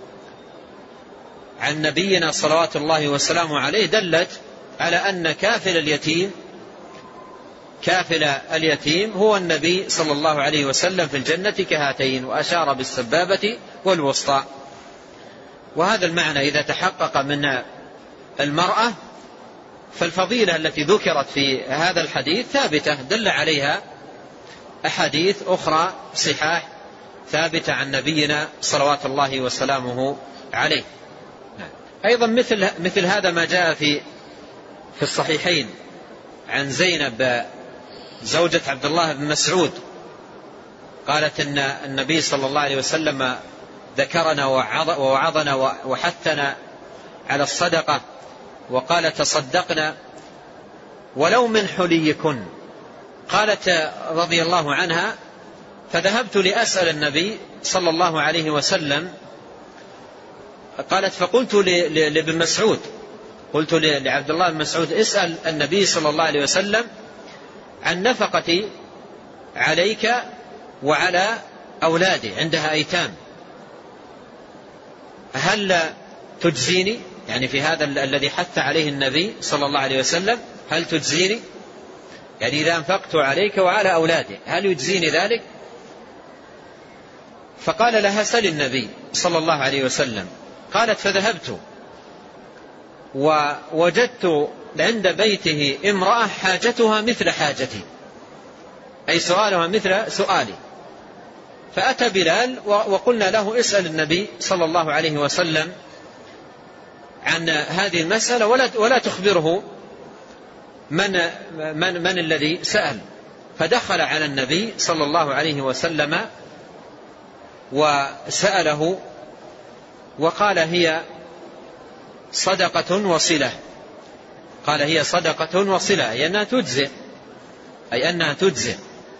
عن نبينا صلوات الله وسلامه عليه دلت على أن كافل اليتيم كافل اليتيم هو النبي صلى الله عليه وسلم في الجنة كهاتين، وأشار بالسبابة والوسطى. وهذا المعنى إذا تحقق من المرأة فالفضيلة التي ذكرت في هذا الحديث ثابتة، دل عليها أحاديث أخرى صحاح ثابتة عن نبينا صلوات الله وسلامه عليه. أيضا مثل, مثل هذا ما جاء في في الصحيحين عن زينب زوجة عبد الله بن مسعود، قالت إن النبي صلى الله عليه وسلم ذكرنا ووعظنا وحثنا على الصدقة، وقال تصدقنا ولو من حليكن. قالت رضي الله عنها فذهبت لأسأل النبي صلى الله عليه وسلم، قالت فقلت لابن مسعود، قلت لعبد الله بن مسعود اسأل النبي صلى الله عليه وسلم عن نفقتي عليك وعلى أولادي، عندها أيتام، هل تجزيني؟ يعني في هذا الذي حث عليه النبي صلى الله عليه وسلم هل تجزيني؟ يعني إذا أنفقت عليك وعلى أولادي هل يجزيني ذلك؟ فقال لها سل النبي صلى الله عليه وسلم. قالت فذهبت ووجدت عند بيته امرأة حاجتها مثل حاجتي، أي سؤالها مثل سؤالي، فأتى بلال وقلنا له اسأل النبي صلى الله عليه وسلم عن هذه المسألة ولا ولا تخبره من من من الذي سأل. فدخل على النبي صلى الله عليه وسلم وسأله وقال هي صدقة وصلة، قال هي صدقة وصلة، أي أنها تجزئ، أي أنها تجزئ.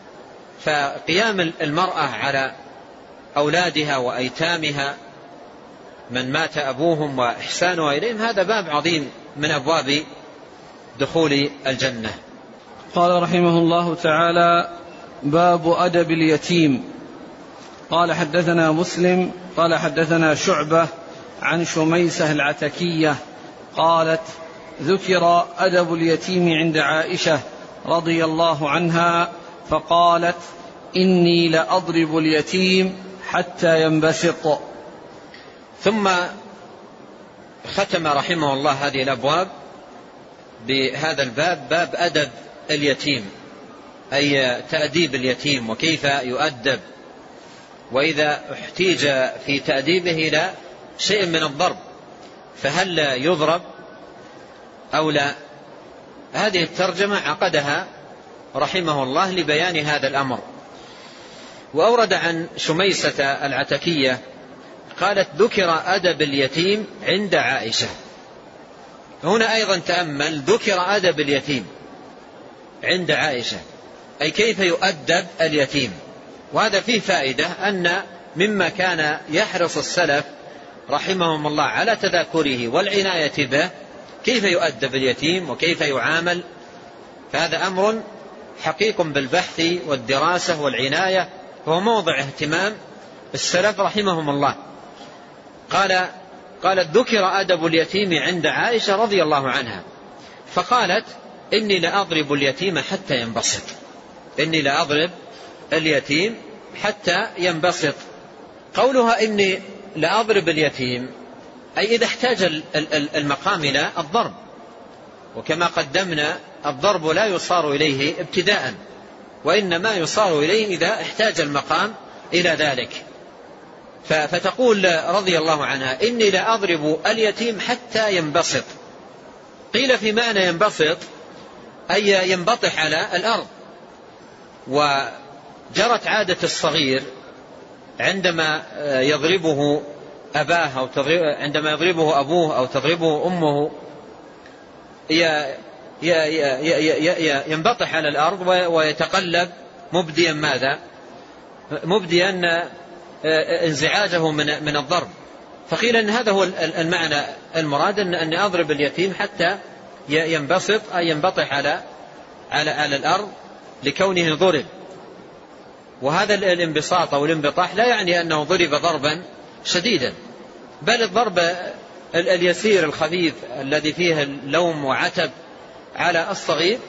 فقيام المرأة على أولادها وأيتامها من مات أبوهم وإحسانها إليهم هذا باب عظيم من أبواب دخول الجنة. قال رحمه الله تعالى باب أدب اليتيم. قال حدثنا مسلم قال حدثنا شعبة عن شميسة العتكية قالت ذكر أدب اليتيم عند عائشة رضي الله عنها فقالت إني لأضرب اليتيم حتى ينبسط. ثم ختم رحمه الله هذه الأبواب بهذا الباب، باب أدب اليتيم، أي تأديب اليتيم وكيف يؤدب، وإذا احتيج في تأديبه إلى شيء من الضرب فهل يضرب أو لا. هذه الترجمة عقدها رحمه الله لبيان هذا الأمر. وأورد عن شميسة العتكية قالت ذكر أدب اليتيم عند عائشة. هنا أيضا تأمل، ذكر أدب اليتيم عند عائشة، أي كيف يؤدب اليتيم. وهذا فيه فائدة أن مما كان يحرص السلف رحمهم الله على تذاكره والعناية به كيف يؤدب اليتيم وكيف يعامل، فهذا أمر حقيق بالبحث والدراسة والعناية، هو موضع اهتمام السلف رحمهم الله. قال قالت ذكر أدب اليتيم عند عائشة رضي الله عنها فقالت إني لأضرب اليتيم حتى ينبسط، إني لأضرب اليتيم حتى ينبسط. قولها إني لأضرب اليتيم أي إذا احتاج المقام إلى الضرب، وكما قدمنا الضرب لا يصار إليه ابتداء، وإنما يصار إليه إذا احتاج المقام إلى ذلك. فتقول رضي الله عنها: إني لا أضرب اليتيم حتى ينبسط. قيل في معنى ينبسط أي ينبطح على الأرض. وجرت عادة الصغير عندما يضربه أباه أو عندما يضربه أبوه أو تضربه أمه ينبطح على الأرض ويتقلب مبديا ماذا؟ مبديا انزعاجه من من الضرب. فقيل أن هذا هو المعنى المراد، أن أضرب اليتيم حتى ينبسط أي ينبطح على على على الأرض لكونه ضرب. وهذا الانبساط أو الانبطاح لا يعني أنه ضرب ضربا شديدا، بل الضرب اليسير الخفيف الذي فيه اللوم وعتب على الصغير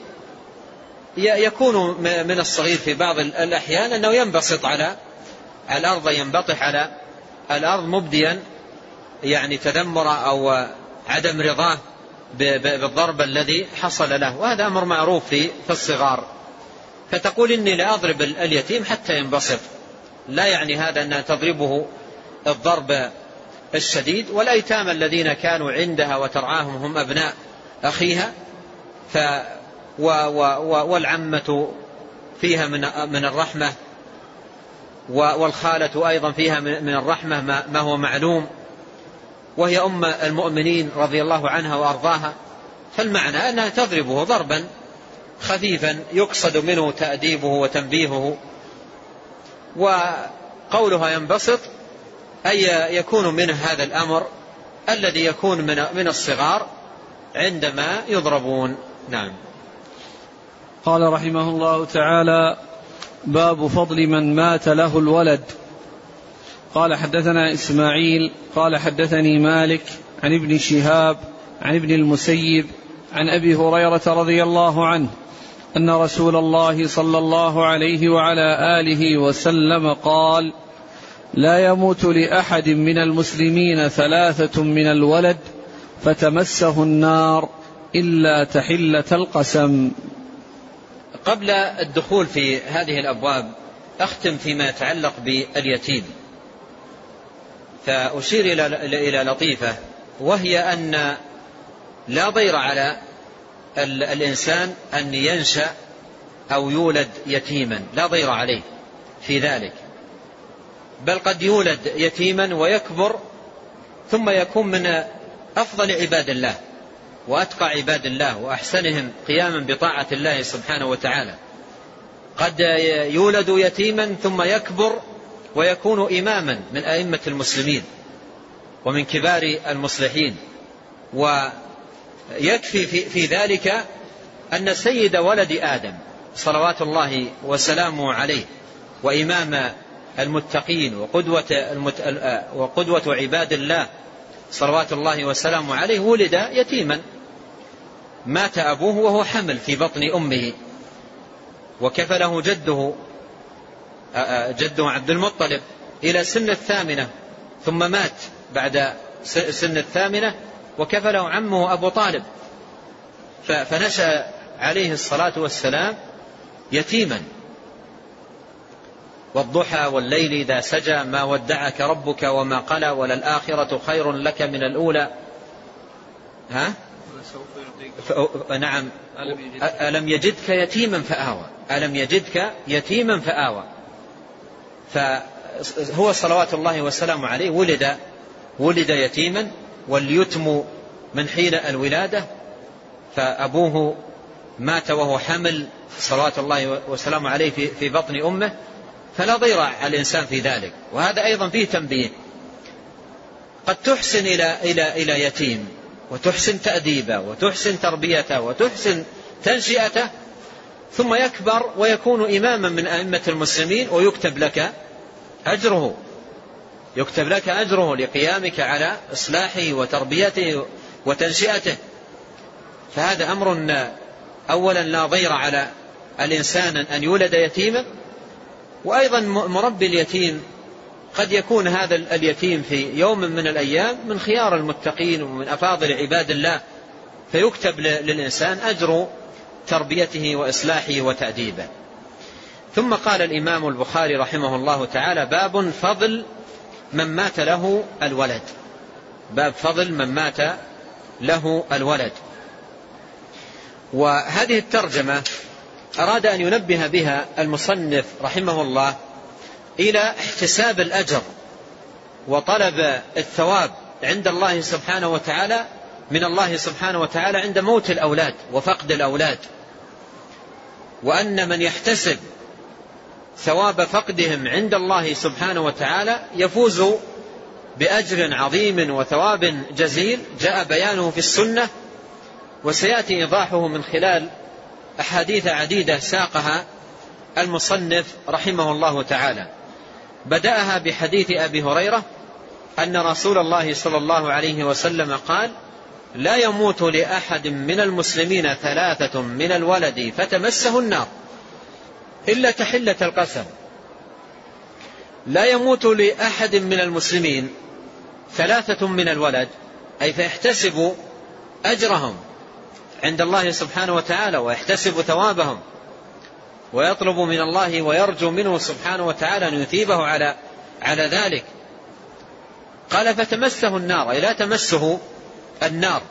يكون من الصغير في بعض الأحيان أنه ينبسط على الأرض، ينبطح على الأرض مبديا يعني تذمر أو عدم رضاه بالضرب الذي حصل له، وهذا أمر معروف في الصغار. فتقول: إني لا أضرب اليتيم حتى ينبسط. لا يعني هذا أن تضربه الضرب الشديد. والأيتام الذين كانوا عندها وترعاهم هم أبناء أخيها، ف و و والعمة فيها من من الرحمة، والخالة أيضا فيها من الرحمة ما هو معلوم، وهي أم المؤمنين رضي الله عنها وأرضاها. فالمعنى أنها تضربه ضربا خفيفا يقصد منه تأديبه وتنبيهه. وقولها ينبسط أي يكون منه هذا الأمر الذي يكون من من الصغار عندما يضربون. نعم. قال رحمه الله تعالى: باب فضل من مات له الولد. قال: حدثنا إسماعيل قال حدثني مالك عن ابن شهاب عن ابن المسيب عن أبي هريرة رضي الله عنه أن رسول الله صلى الله عليه وعلى آله وسلم قال: لا يموت لأحد من المسلمين ثلاثة من الولد فتمسه النار إلا تحلة القسم. قبل الدخول في هذه الأبواب أختم فيما يتعلق باليتيم، فأشير إلى لطيفة، وهي أن لا ضير على الإنسان أن ينشأ أو يولد يتيما، لا ضير عليه في ذلك، بل قد يولد يتيما ويكبر ثم يكون من أفضل عباد الله وأتقى عباد الله وأحسنهم قياما بطاعة الله سبحانه وتعالى. قد يولد يتيما ثم يكبر ويكون إماما من أئمة المسلمين ومن كبار المصلحين. ويكفي في ذلك أن سيد ولد آدم صلوات الله وسلامه عليه وإمام المتقين وقدوة, المت... وقدوة عباد الله صلوات الله وسلامه عليه ولد يتيما، مات أبوه وهو حمل في بطن أمه، وكفله جده جده عبد المطلب إلى سن الثامنة، ثم مات بعد سن الثامنة وكفله عمه أبو طالب، فنشأ عليه الصلاة والسلام يتيما. والضحى والليل إذا سجى ما ودعك ربك وما قلى وللآخرة خير لك من الأولى. ها؟ نعم. ألم يجدك يتيما فآوى، ألم يجدك يتيما فآوى. فهو صلوات الله وسلامه عليه ولد ولد يتيما، واليتم من حين الولادة، فأبوه مات وهو حمل صلوات الله وسلامه عليه في, في بطن أمه، فلا ضير على الإنسان في ذلك. وهذا أيضا فيه تنبيه، قد تحسن إلى, إلى, إلى يتيم وتحسن تأديبه وتحسن تربيته وتحسن تنشئته، ثم يكبر ويكون إماما من أئمة المسلمين ويكتب لك أجره، يكتب لك أجره لقيامك على إصلاحه وتربيته وتنشئته. فهذا أمر أولا لا ضير على الإنسان أن يولد يتيما. وأيضا مربي اليتيم قد يكون هذا اليتيم في يوم من الأيام من خيار المتقين ومن أفاضل عباد الله، فيكتب للإنسان أجر تربيته وإصلاحه وتأديبه. ثم قال الإمام البخاري رحمه الله تعالى: باب فضل من مات له الولد. باب فضل من مات له الولد. وهذه الترجمة أراد أن ينبه بها المصنف رحمه الله إلى احتساب الأجر وطلب الثواب عند الله سبحانه وتعالى من الله سبحانه وتعالى عند موت الأولاد وفقد الأولاد، وأن من يحتسب ثواب فقدهم عند الله سبحانه وتعالى يفوز بأجر عظيم وثواب جزيل جاء بيانه في السنة، وسيأتي إيضاحه من خلال أحاديث عديدة ساقها المصنف رحمه الله تعالى. بدأها بحديث أبي هريرة أن رسول الله صلى الله عليه وسلم قال: لا يموت لأحد من المسلمين ثلاثة من الولد فتمسه النار إلا تحلة القسم. لا يموت لأحد من المسلمين ثلاثة من الولد، أي فيحتسب أجرهم عند الله سبحانه وتعالى ويحتسب ثوابهم ويطلب من الله ويرجو منه سبحانه وتعالى أن يثيبه على على ذلك. قال: فتمسه النار، أي لا تمسه النار،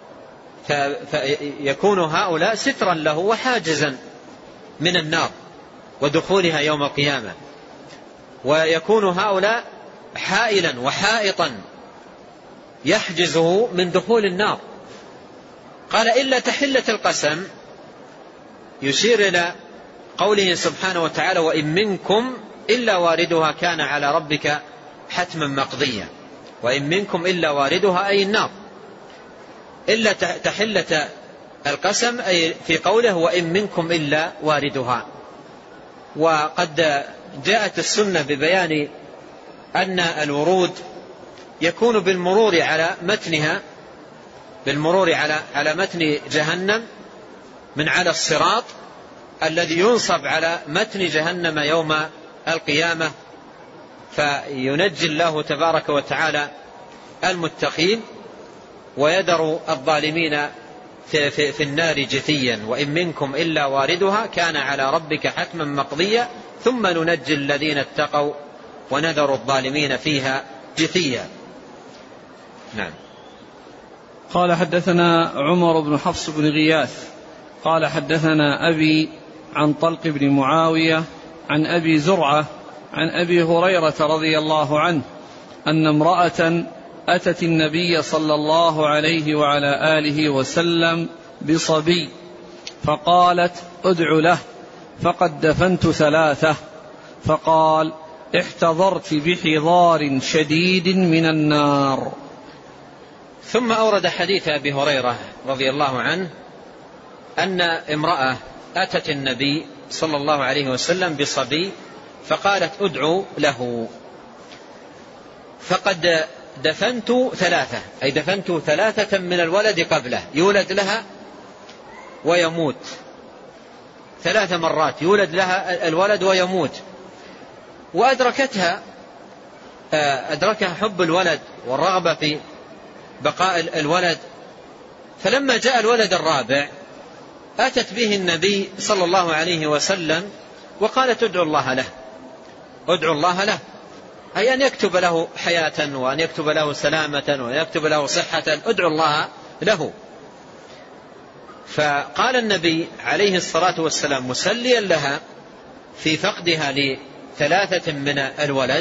فيكون هؤلاء سترا له وحاجزا من النار ودخولها يوم القيامة، ويكون هؤلاء حائلا وحائطا يحجزه من دخول النار. قال: إلا تحلة القسم، يشير إلى قوله سبحانه وتعالى: وإن منكم إلا واردها كان على ربك حتما مقضيا. وإن منكم إلا واردها أي النار. إلا تحلة القسم أي في قوله وإن منكم إلا واردها. وقد جاءت السنة ببيان أن الورود يكون بالمرور على متنها، بالمرور على على متن جهنم من على الصراط الذي ينصب على متن جهنم يوم القيامة، فينجي الله تبارك وتعالى المتقين ويذر الظالمين في, في, في النار جثيا. وإن منكم إلا واردها كان على ربك حتما مقضيا ثم ننجي الذين اتقوا ونذر الظالمين فيها جثيا. نعم. قال: حدثنا عمر بن حفص بن غياث قال: حدثنا أبي عن طلق بن معاوية عن أبي زرعة عن أبي هريرة رضي الله عنه أن امرأة أتت النبي صلى الله عليه وعلى آله وسلم بصبي فقالت: ادع له، فقد دفنت ثلاثة. فقال: احتضرت بحضار شديد من النار. ثم أورد حديث أبي هريرة رضي الله عنه أن امرأة أتت النبي صلى الله عليه وسلم بصبي فقالت: ادعوا له، فقد دفنت ثلاثة، أي دفنت ثلاثة من الولد قبله، يولد لها ويموت ثلاث مرات، يولد لها الولد ويموت. وأدركتها أدركها حب الولد والرغبة في بقاء الولد، فلما جاء الولد الرابع أتت به النبي صلى الله عليه وسلم وقالت: ادعوا الله له، ادعوا الله له، أي أن يكتب له حياة وأن يكتب له سلامة وأن يكتب له صحة، ادعوا الله له. فقال النبي عليه الصلاة والسلام مسليا لها في فقدها لثلاثة من الولد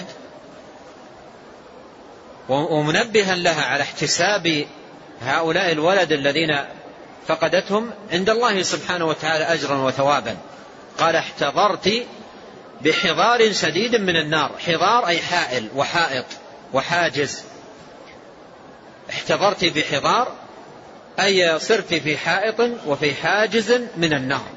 ومنبها لها على احتساب هؤلاء الولد الذين فقدتهم عند الله سبحانه وتعالى أجرا وثوابا. قال: احتضرت بحضار شديد من النار. حضار أي حائل وحائط وحاجز. احتضرت بحضار أي صرت في حائط وفي حاجز من النار.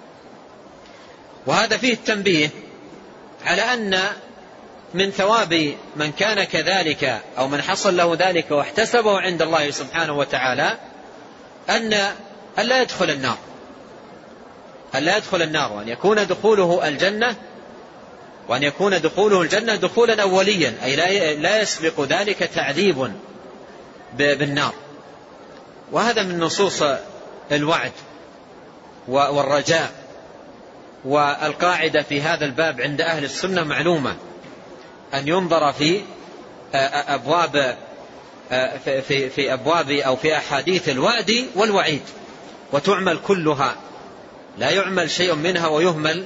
وهذا فيه التنبيه على أن من ثواب من كان كذلك أو من حصل له ذلك واحتسبه عند الله سبحانه وتعالى أن ألا يدخل النار، ألا يدخل النار، وأن يكون دخوله الجنة وأن يكون دخوله الجنة دخولا أوليا، أي لا يسبق ذلك تعذيب بالنار. وهذا من نصوص الوعد والرجاء. والقاعدة في هذا الباب عند أهل السنة معلومة، أن ينظر في أبواب في في أبواب أو في أحاديث الوعد والوعيد وتعمل كلها، لا يعمل شيء منها ويهمل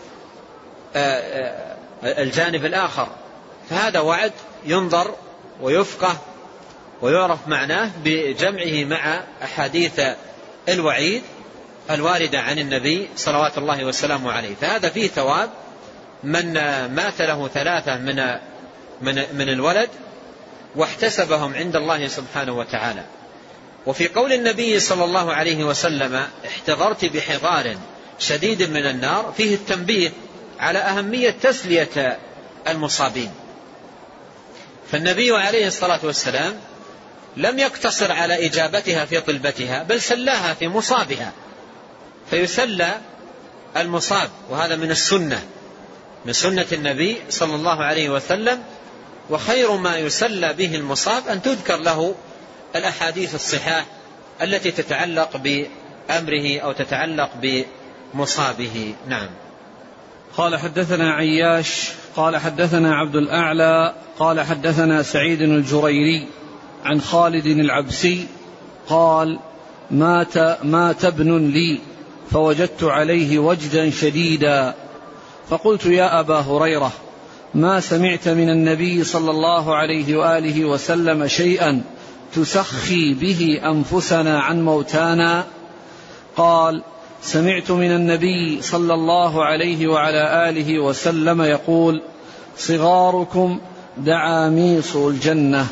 الجانب الآخر. فهذا وعد ينظر ويفقه ويعرف معناه بجمعه مع أحاديث الوعيد الواردة عن النبي صلوات الله وسلامه عليه. فهذا فيه ثواب من مات له ثلاثة من من من الولد واحتسبهم عند الله سبحانه وتعالى. وفي قول النبي صلى الله عليه وسلم احتضرت بحضار شديد من النار فيه التنبيه على أهمية تسلية المصابين. فالنبي عليه الصلاة والسلام لم يقتصر على إجابتها في طلبتها، بل سلاها في مصابها، فيسلى المصاب. وهذا من السنة، من سنة النبي صلى الله عليه وسلم. وخير ما يسلى به المصاب أن تذكر له الأحاديث الصحاح التي تتعلق بأمره أو تتعلق بمصابه. نعم. قال حدثنا عياش قال حدثنا عبد الأعلى قال حدثنا سعيد الجريري عن خالد العبسي قال مات, مات ابن لي فوجدت عليه وجدا شديدا، فقلت يا أبا هريرة ما سمعت من النبي صلى الله عليه وآله وسلم شيئا تسخي به أنفسنا عن موتانا؟ قال سمعت من النبي صلى الله عليه وعلى آله وسلم يقول صغاركم دعاميص الجنة.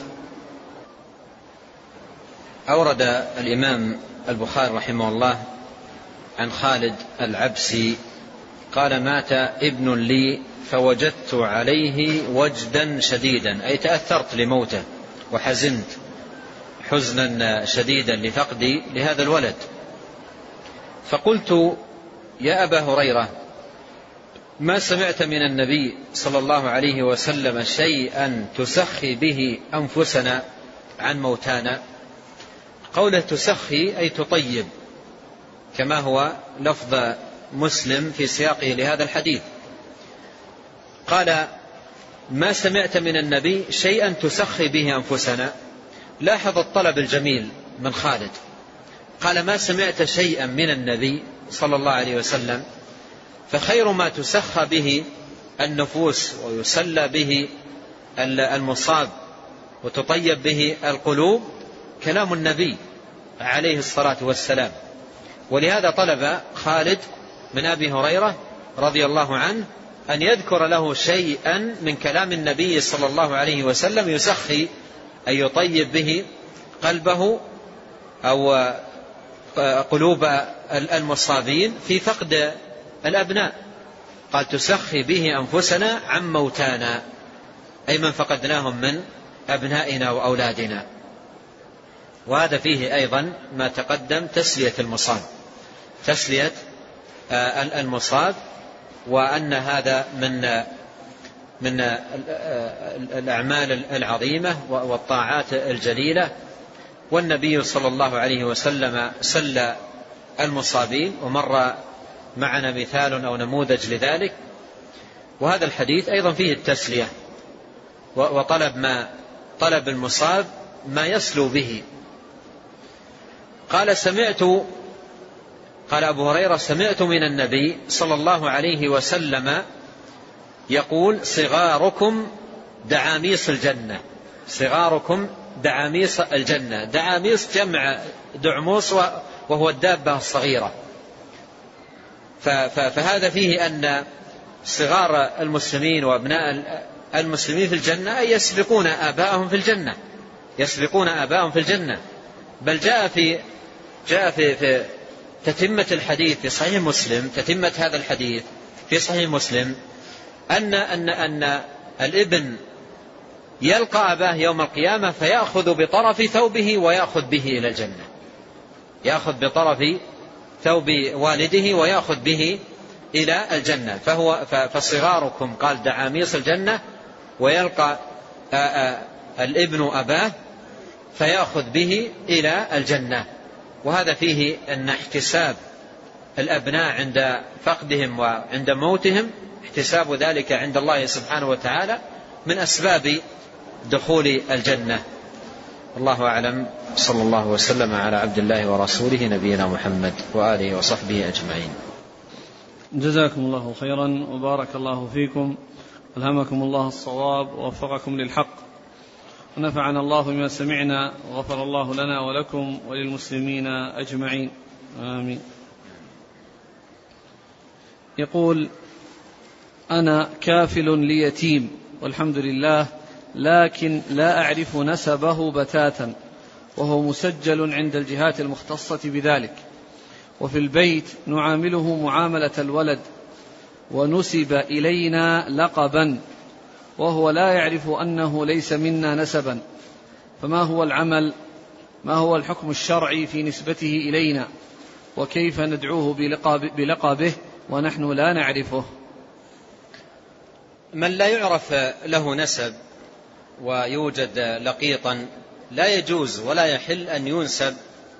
أورد الإمام البخاري رحمه الله عن خالد العبسي قال مات ابن لي فوجدت عليه وجدا شديدا، أي تأثرت لموته وحزنت حزنا شديدا لفقدي لهذا الولد. فقلت يا أبا هريرة ما سمعت من النبي صلى الله عليه وسلم شيئا تسخي به أنفسنا عن موتانا؟ قوله تسخي أي تطيب، كما هو لفظ مسلم في سياقه لهذا الحديث. قال ما سمعت من النبي شيئا تسخي به أنفسنا. لاحظ الطلب الجميل من خالد، قال ما سمعت شيئا من النبي صلى الله عليه وسلم، فخير ما تسخى به النفوس ويسلى به المصاب وتطيب به القلوب كلام النبي عليه الصلاة والسلام. ولهذا طلب خالد من أبي هريرة رضي الله عنه أن يذكر له شيئا من كلام النبي صلى الله عليه وسلم يسخي أن يطيب به قلبه أو قلوب المصابين في فقد الأبناء. قال تسخي به أنفسنا عن موتانا، أي من فقدناهم من أبنائنا وأولادنا. وهذا فيه أيضا ما تقدم تسلية المصاب، تسلية المصاب، وأن هذا من من الأعمال العظيمة والطاعات الجليلة. والنبي صلى الله عليه وسلم سلى المصابين، ومر معنا مثال أو نموذج لذلك. وهذا الحديث أيضا فيه التسلية وطلب ما طلب المصاب ما يسلو به. قال سمعت قال أبو هريرة سمعت من النبي صلى الله عليه وسلم يقول صغاركم دعاميص الجنة. صغاركم دعاميص الجنة. دعاميص جمع دعموس وهو الدابة الصغيرة. فهذا فيه أن صغار المسلمين وأبناء المسلمين في الجنة أي يسبقون آباءهم في الجنة، يسبقون آباءهم في الجنة. بل جاء في جاء في, في تتمة الحديث في صحيح مسلم، تتمة هذا الحديث في صحيح مسلم أن أن أن الابن يلقى أباه يوم القيامة فيأخذ بطرف ثوبه ويأخذ به إلى الجنة، يأخذ بطرف ثوب والده ويأخذ به إلى الجنة. فهو فصغاركم قال دعاميص الجنة، ويلقى الابن أباه فيأخذ به إلى الجنة. وهذا فيه أن احتساب الأبناء عند فقدهم وعند موتهم، احتساب ذلك عند الله سبحانه وتعالى من أسباب دخول الجنة. الله أعلم. صلى الله وسلم على عبد الله ورسوله نبينا محمد وآله وصحبه أجمعين. جزاكم الله خيرا وبارك الله فيكم، ألهمكم الله الصواب ووفقكم للحق، ونفعنا الله بما سمعنا، وغفر الله لنا ولكم وللمسلمين أجمعين، آمين. يقول: أنا كافل ليتيم والحمد لله، لكن لا أعرف نسبه بتاتا، وهو مسجل عند الجهات المختصة بذلك، وفي البيت نعامله معاملة الولد، ونسب إلينا لقبا، وهو لا يعرف أنه ليس منا نسبا، فما هو العمل؟ ما هو الحكم الشرعي في نسبته إلينا؟ وكيف ندعوه بلقب بلقبه ونحن لا نعرفه؟ من لا يعرف له نسب ويوجد لقيطا لا يجوز ولا يحل أن ينسب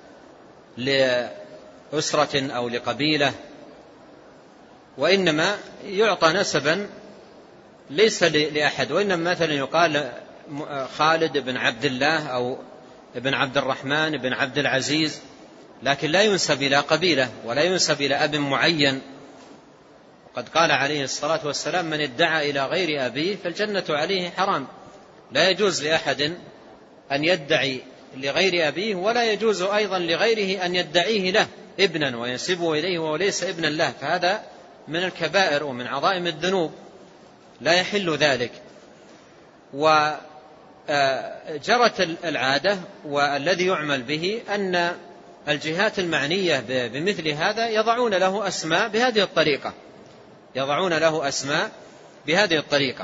لأسرة أو لقبيلة، وإنما يعطى نسبا ليس لأحد، وإنما مثلا يقال خالد بن عبد الله أو ابن عبد الرحمن بن عبد العزيز، لكن لا ينسب إلى قبيلة ولا ينسب إلى أب معين. وقد قال عليه الصلاة والسلام: من ادعى إلى غير أبيه فالجنة عليه حرام. لا يجوز لأحد أن يدعي لغير أبيه، ولا يجوز أيضا لغيره أن يدعيه له ابنا وينسبه إليه وهو ليس ابنا له، فهذا من الكبائر ومن عظائم الذنوب، لا يحل ذلك. وجرت العادة والذي يعمل به أن الجهات المعنية بمثل هذا يضعون له أسماء بهذه الطريقة يضعون له أسماء بهذه الطريقة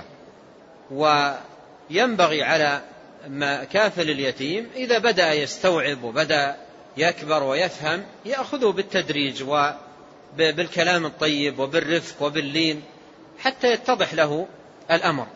وينبغي على كافل اليتيم إذا بدأ يستوعب وبدأ يكبر ويفهم يأخذه بالتدريج وبالكلام الطيب وبالرفق وباللين حتى يتضح له الأمر.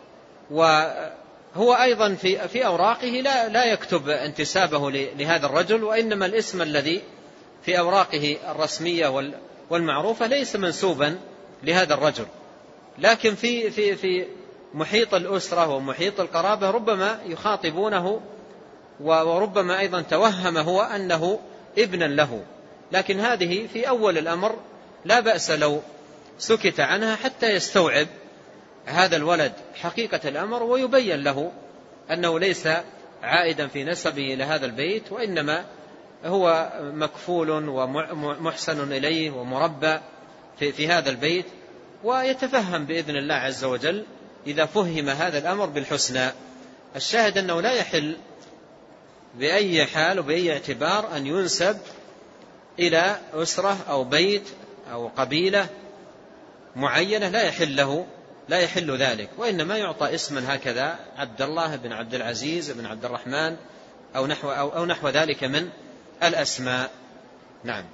وهو أيضا في في أوراقه لا لا يكتب انتسابه لهذا الرجل، وإنما الاسم الذي في أوراقه الرسمية والمعروفة ليس منسوبا لهذا الرجل، لكن في في في محيط الأسرة ومحيط القرابة ربما يخاطبونه، وربما أيضا توهم هو أنه ابنا له، لكن هذه في أول الأمر لا بأس لو سكت عنها حتى يستوعب هذا الولد حقيقة الأمر ويبين له أنه ليس عائدا في نسبه إلى هذا البيت، وإنما هو مكفول ومحسن إليه ومربى في, في هذا البيت، ويتفهم بإذن الله عز وجل إذا فهم هذا الأمر بالحسنى. الشاهد أنه لا يحل بأي حال وبأي اعتبار أن ينسب إلى أسرة أو بيت أو قبيلة معينة، لا يحل له لا يحل ذلك، وإنما يعطى اسما هكذا عبد الله بن عبد العزيز بن عبد الرحمن أو نحو, أو, أو نحو ذلك من الأسماء. نعم.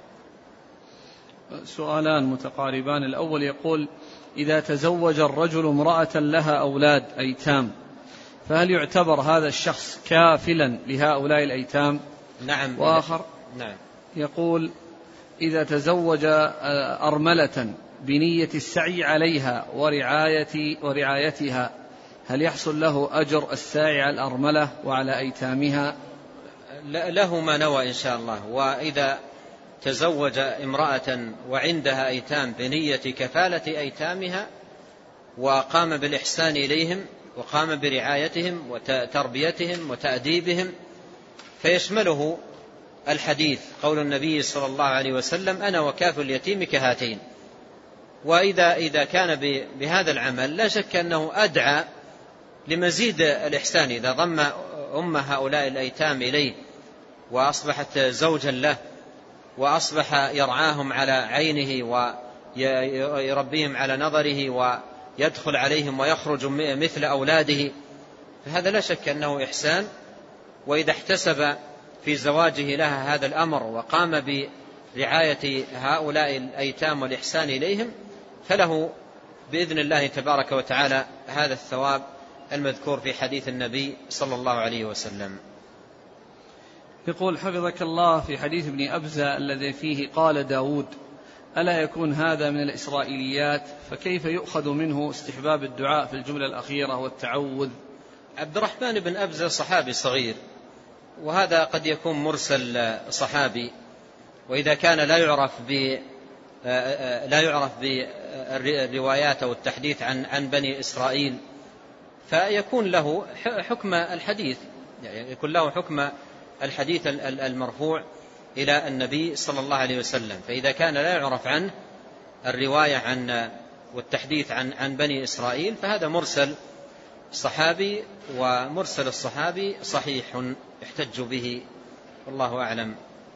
سؤالان متقاربان. الأول يقول: إذا تزوج الرجل امرأة لها أولاد أيتام فهل يعتبر هذا الشخص كافلا لهؤلاء الأيتام؟ نعم. وآخر نعم. يقول: إذا تزوج أرملة بنية السعي عليها ورعاية ورعايتها هل يحصل له أجر الساعي على الأرملة وعلى أيتامها؟ له ما نوى إن شاء الله. وإذا تزوج امرأة وعندها أيتام بنية كفالة أيتامها وقام بالإحسان إليهم وقام برعايتهم وتربيتهم وتأديبهم فيشمله الحديث قول النبي صلى الله عليه وسلم: أنا وكافل اليتيم كهاتين. وإذا إذا كان بهذا العمل لا شك أنه أدعى لمزيد الإحسان، إذا ضم أم هؤلاء الأيتام إليه وأصبحت زوجا له وأصبح يرعاهم على عينه ويربيهم على نظره ويدخل عليهم ويخرج مثل أولاده، فهذا لا شك أنه إحسان. وإذا احتسب في زواجه لها هذا الأمر وقام برعاية هؤلاء الأيتام والإحسان إليهم فله بإذن الله تبارك وتعالى هذا الثواب المذكور في حديث النبي صلى الله عليه وسلم. يقول حفظك الله في حديث ابن أبزة الذي فيه قال داود ألا يكون هذا من الإسرائيليات؟ فكيف يؤخذ منه استحباب الدعاء في الجملة الأخيرة والتعوذ؟ عبد الرحمن بن أبزة صحابي صغير، وهذا قد يكون مرسل صحابي، وإذا كان لا يعرف ب لا يعرف بالروايات أو التحديث عن عن بني إسرائيل فيكون له حكم الحديث، يعني يكون له حكم الحديث المرفوع إلى النبي صلى الله عليه وسلم. فإذا كان لا يعرف عنه الرواية عن والتحديث عن عن بني إسرائيل فهذا مرسل صحابي، ومرسل الصحابي صحيح يحتج به، والله أعلم.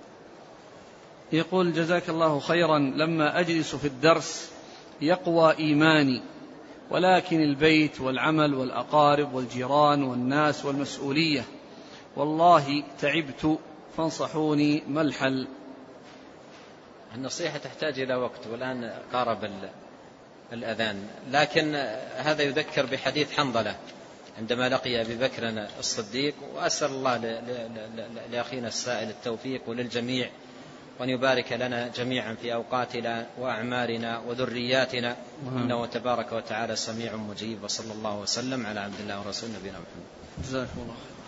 يقول جزاك الله خيرا، لما أجلس في الدرس يقوى إيماني، ولكن البيت والعمل والأقارب والجيران والناس والمسؤولية والله تعبت، فانصحوني ما الحل؟ النصيحة تحتاج إلى وقت، والآن قارب الأذان، لكن هذا يذكر بحديث حنظلة عندما لقي أبي بكر الصديق. وأسأل الله لأخينا السائل التوفيق وللجميع، وأن يبارك لنا جميعا في أوقاتنا وأعمارنا وذرياتنا، إنه تبارك وتعالى سميع مجيب. وصلى الله وسلم على عبد الله ورسول نبينا محمد. جزاكم الله.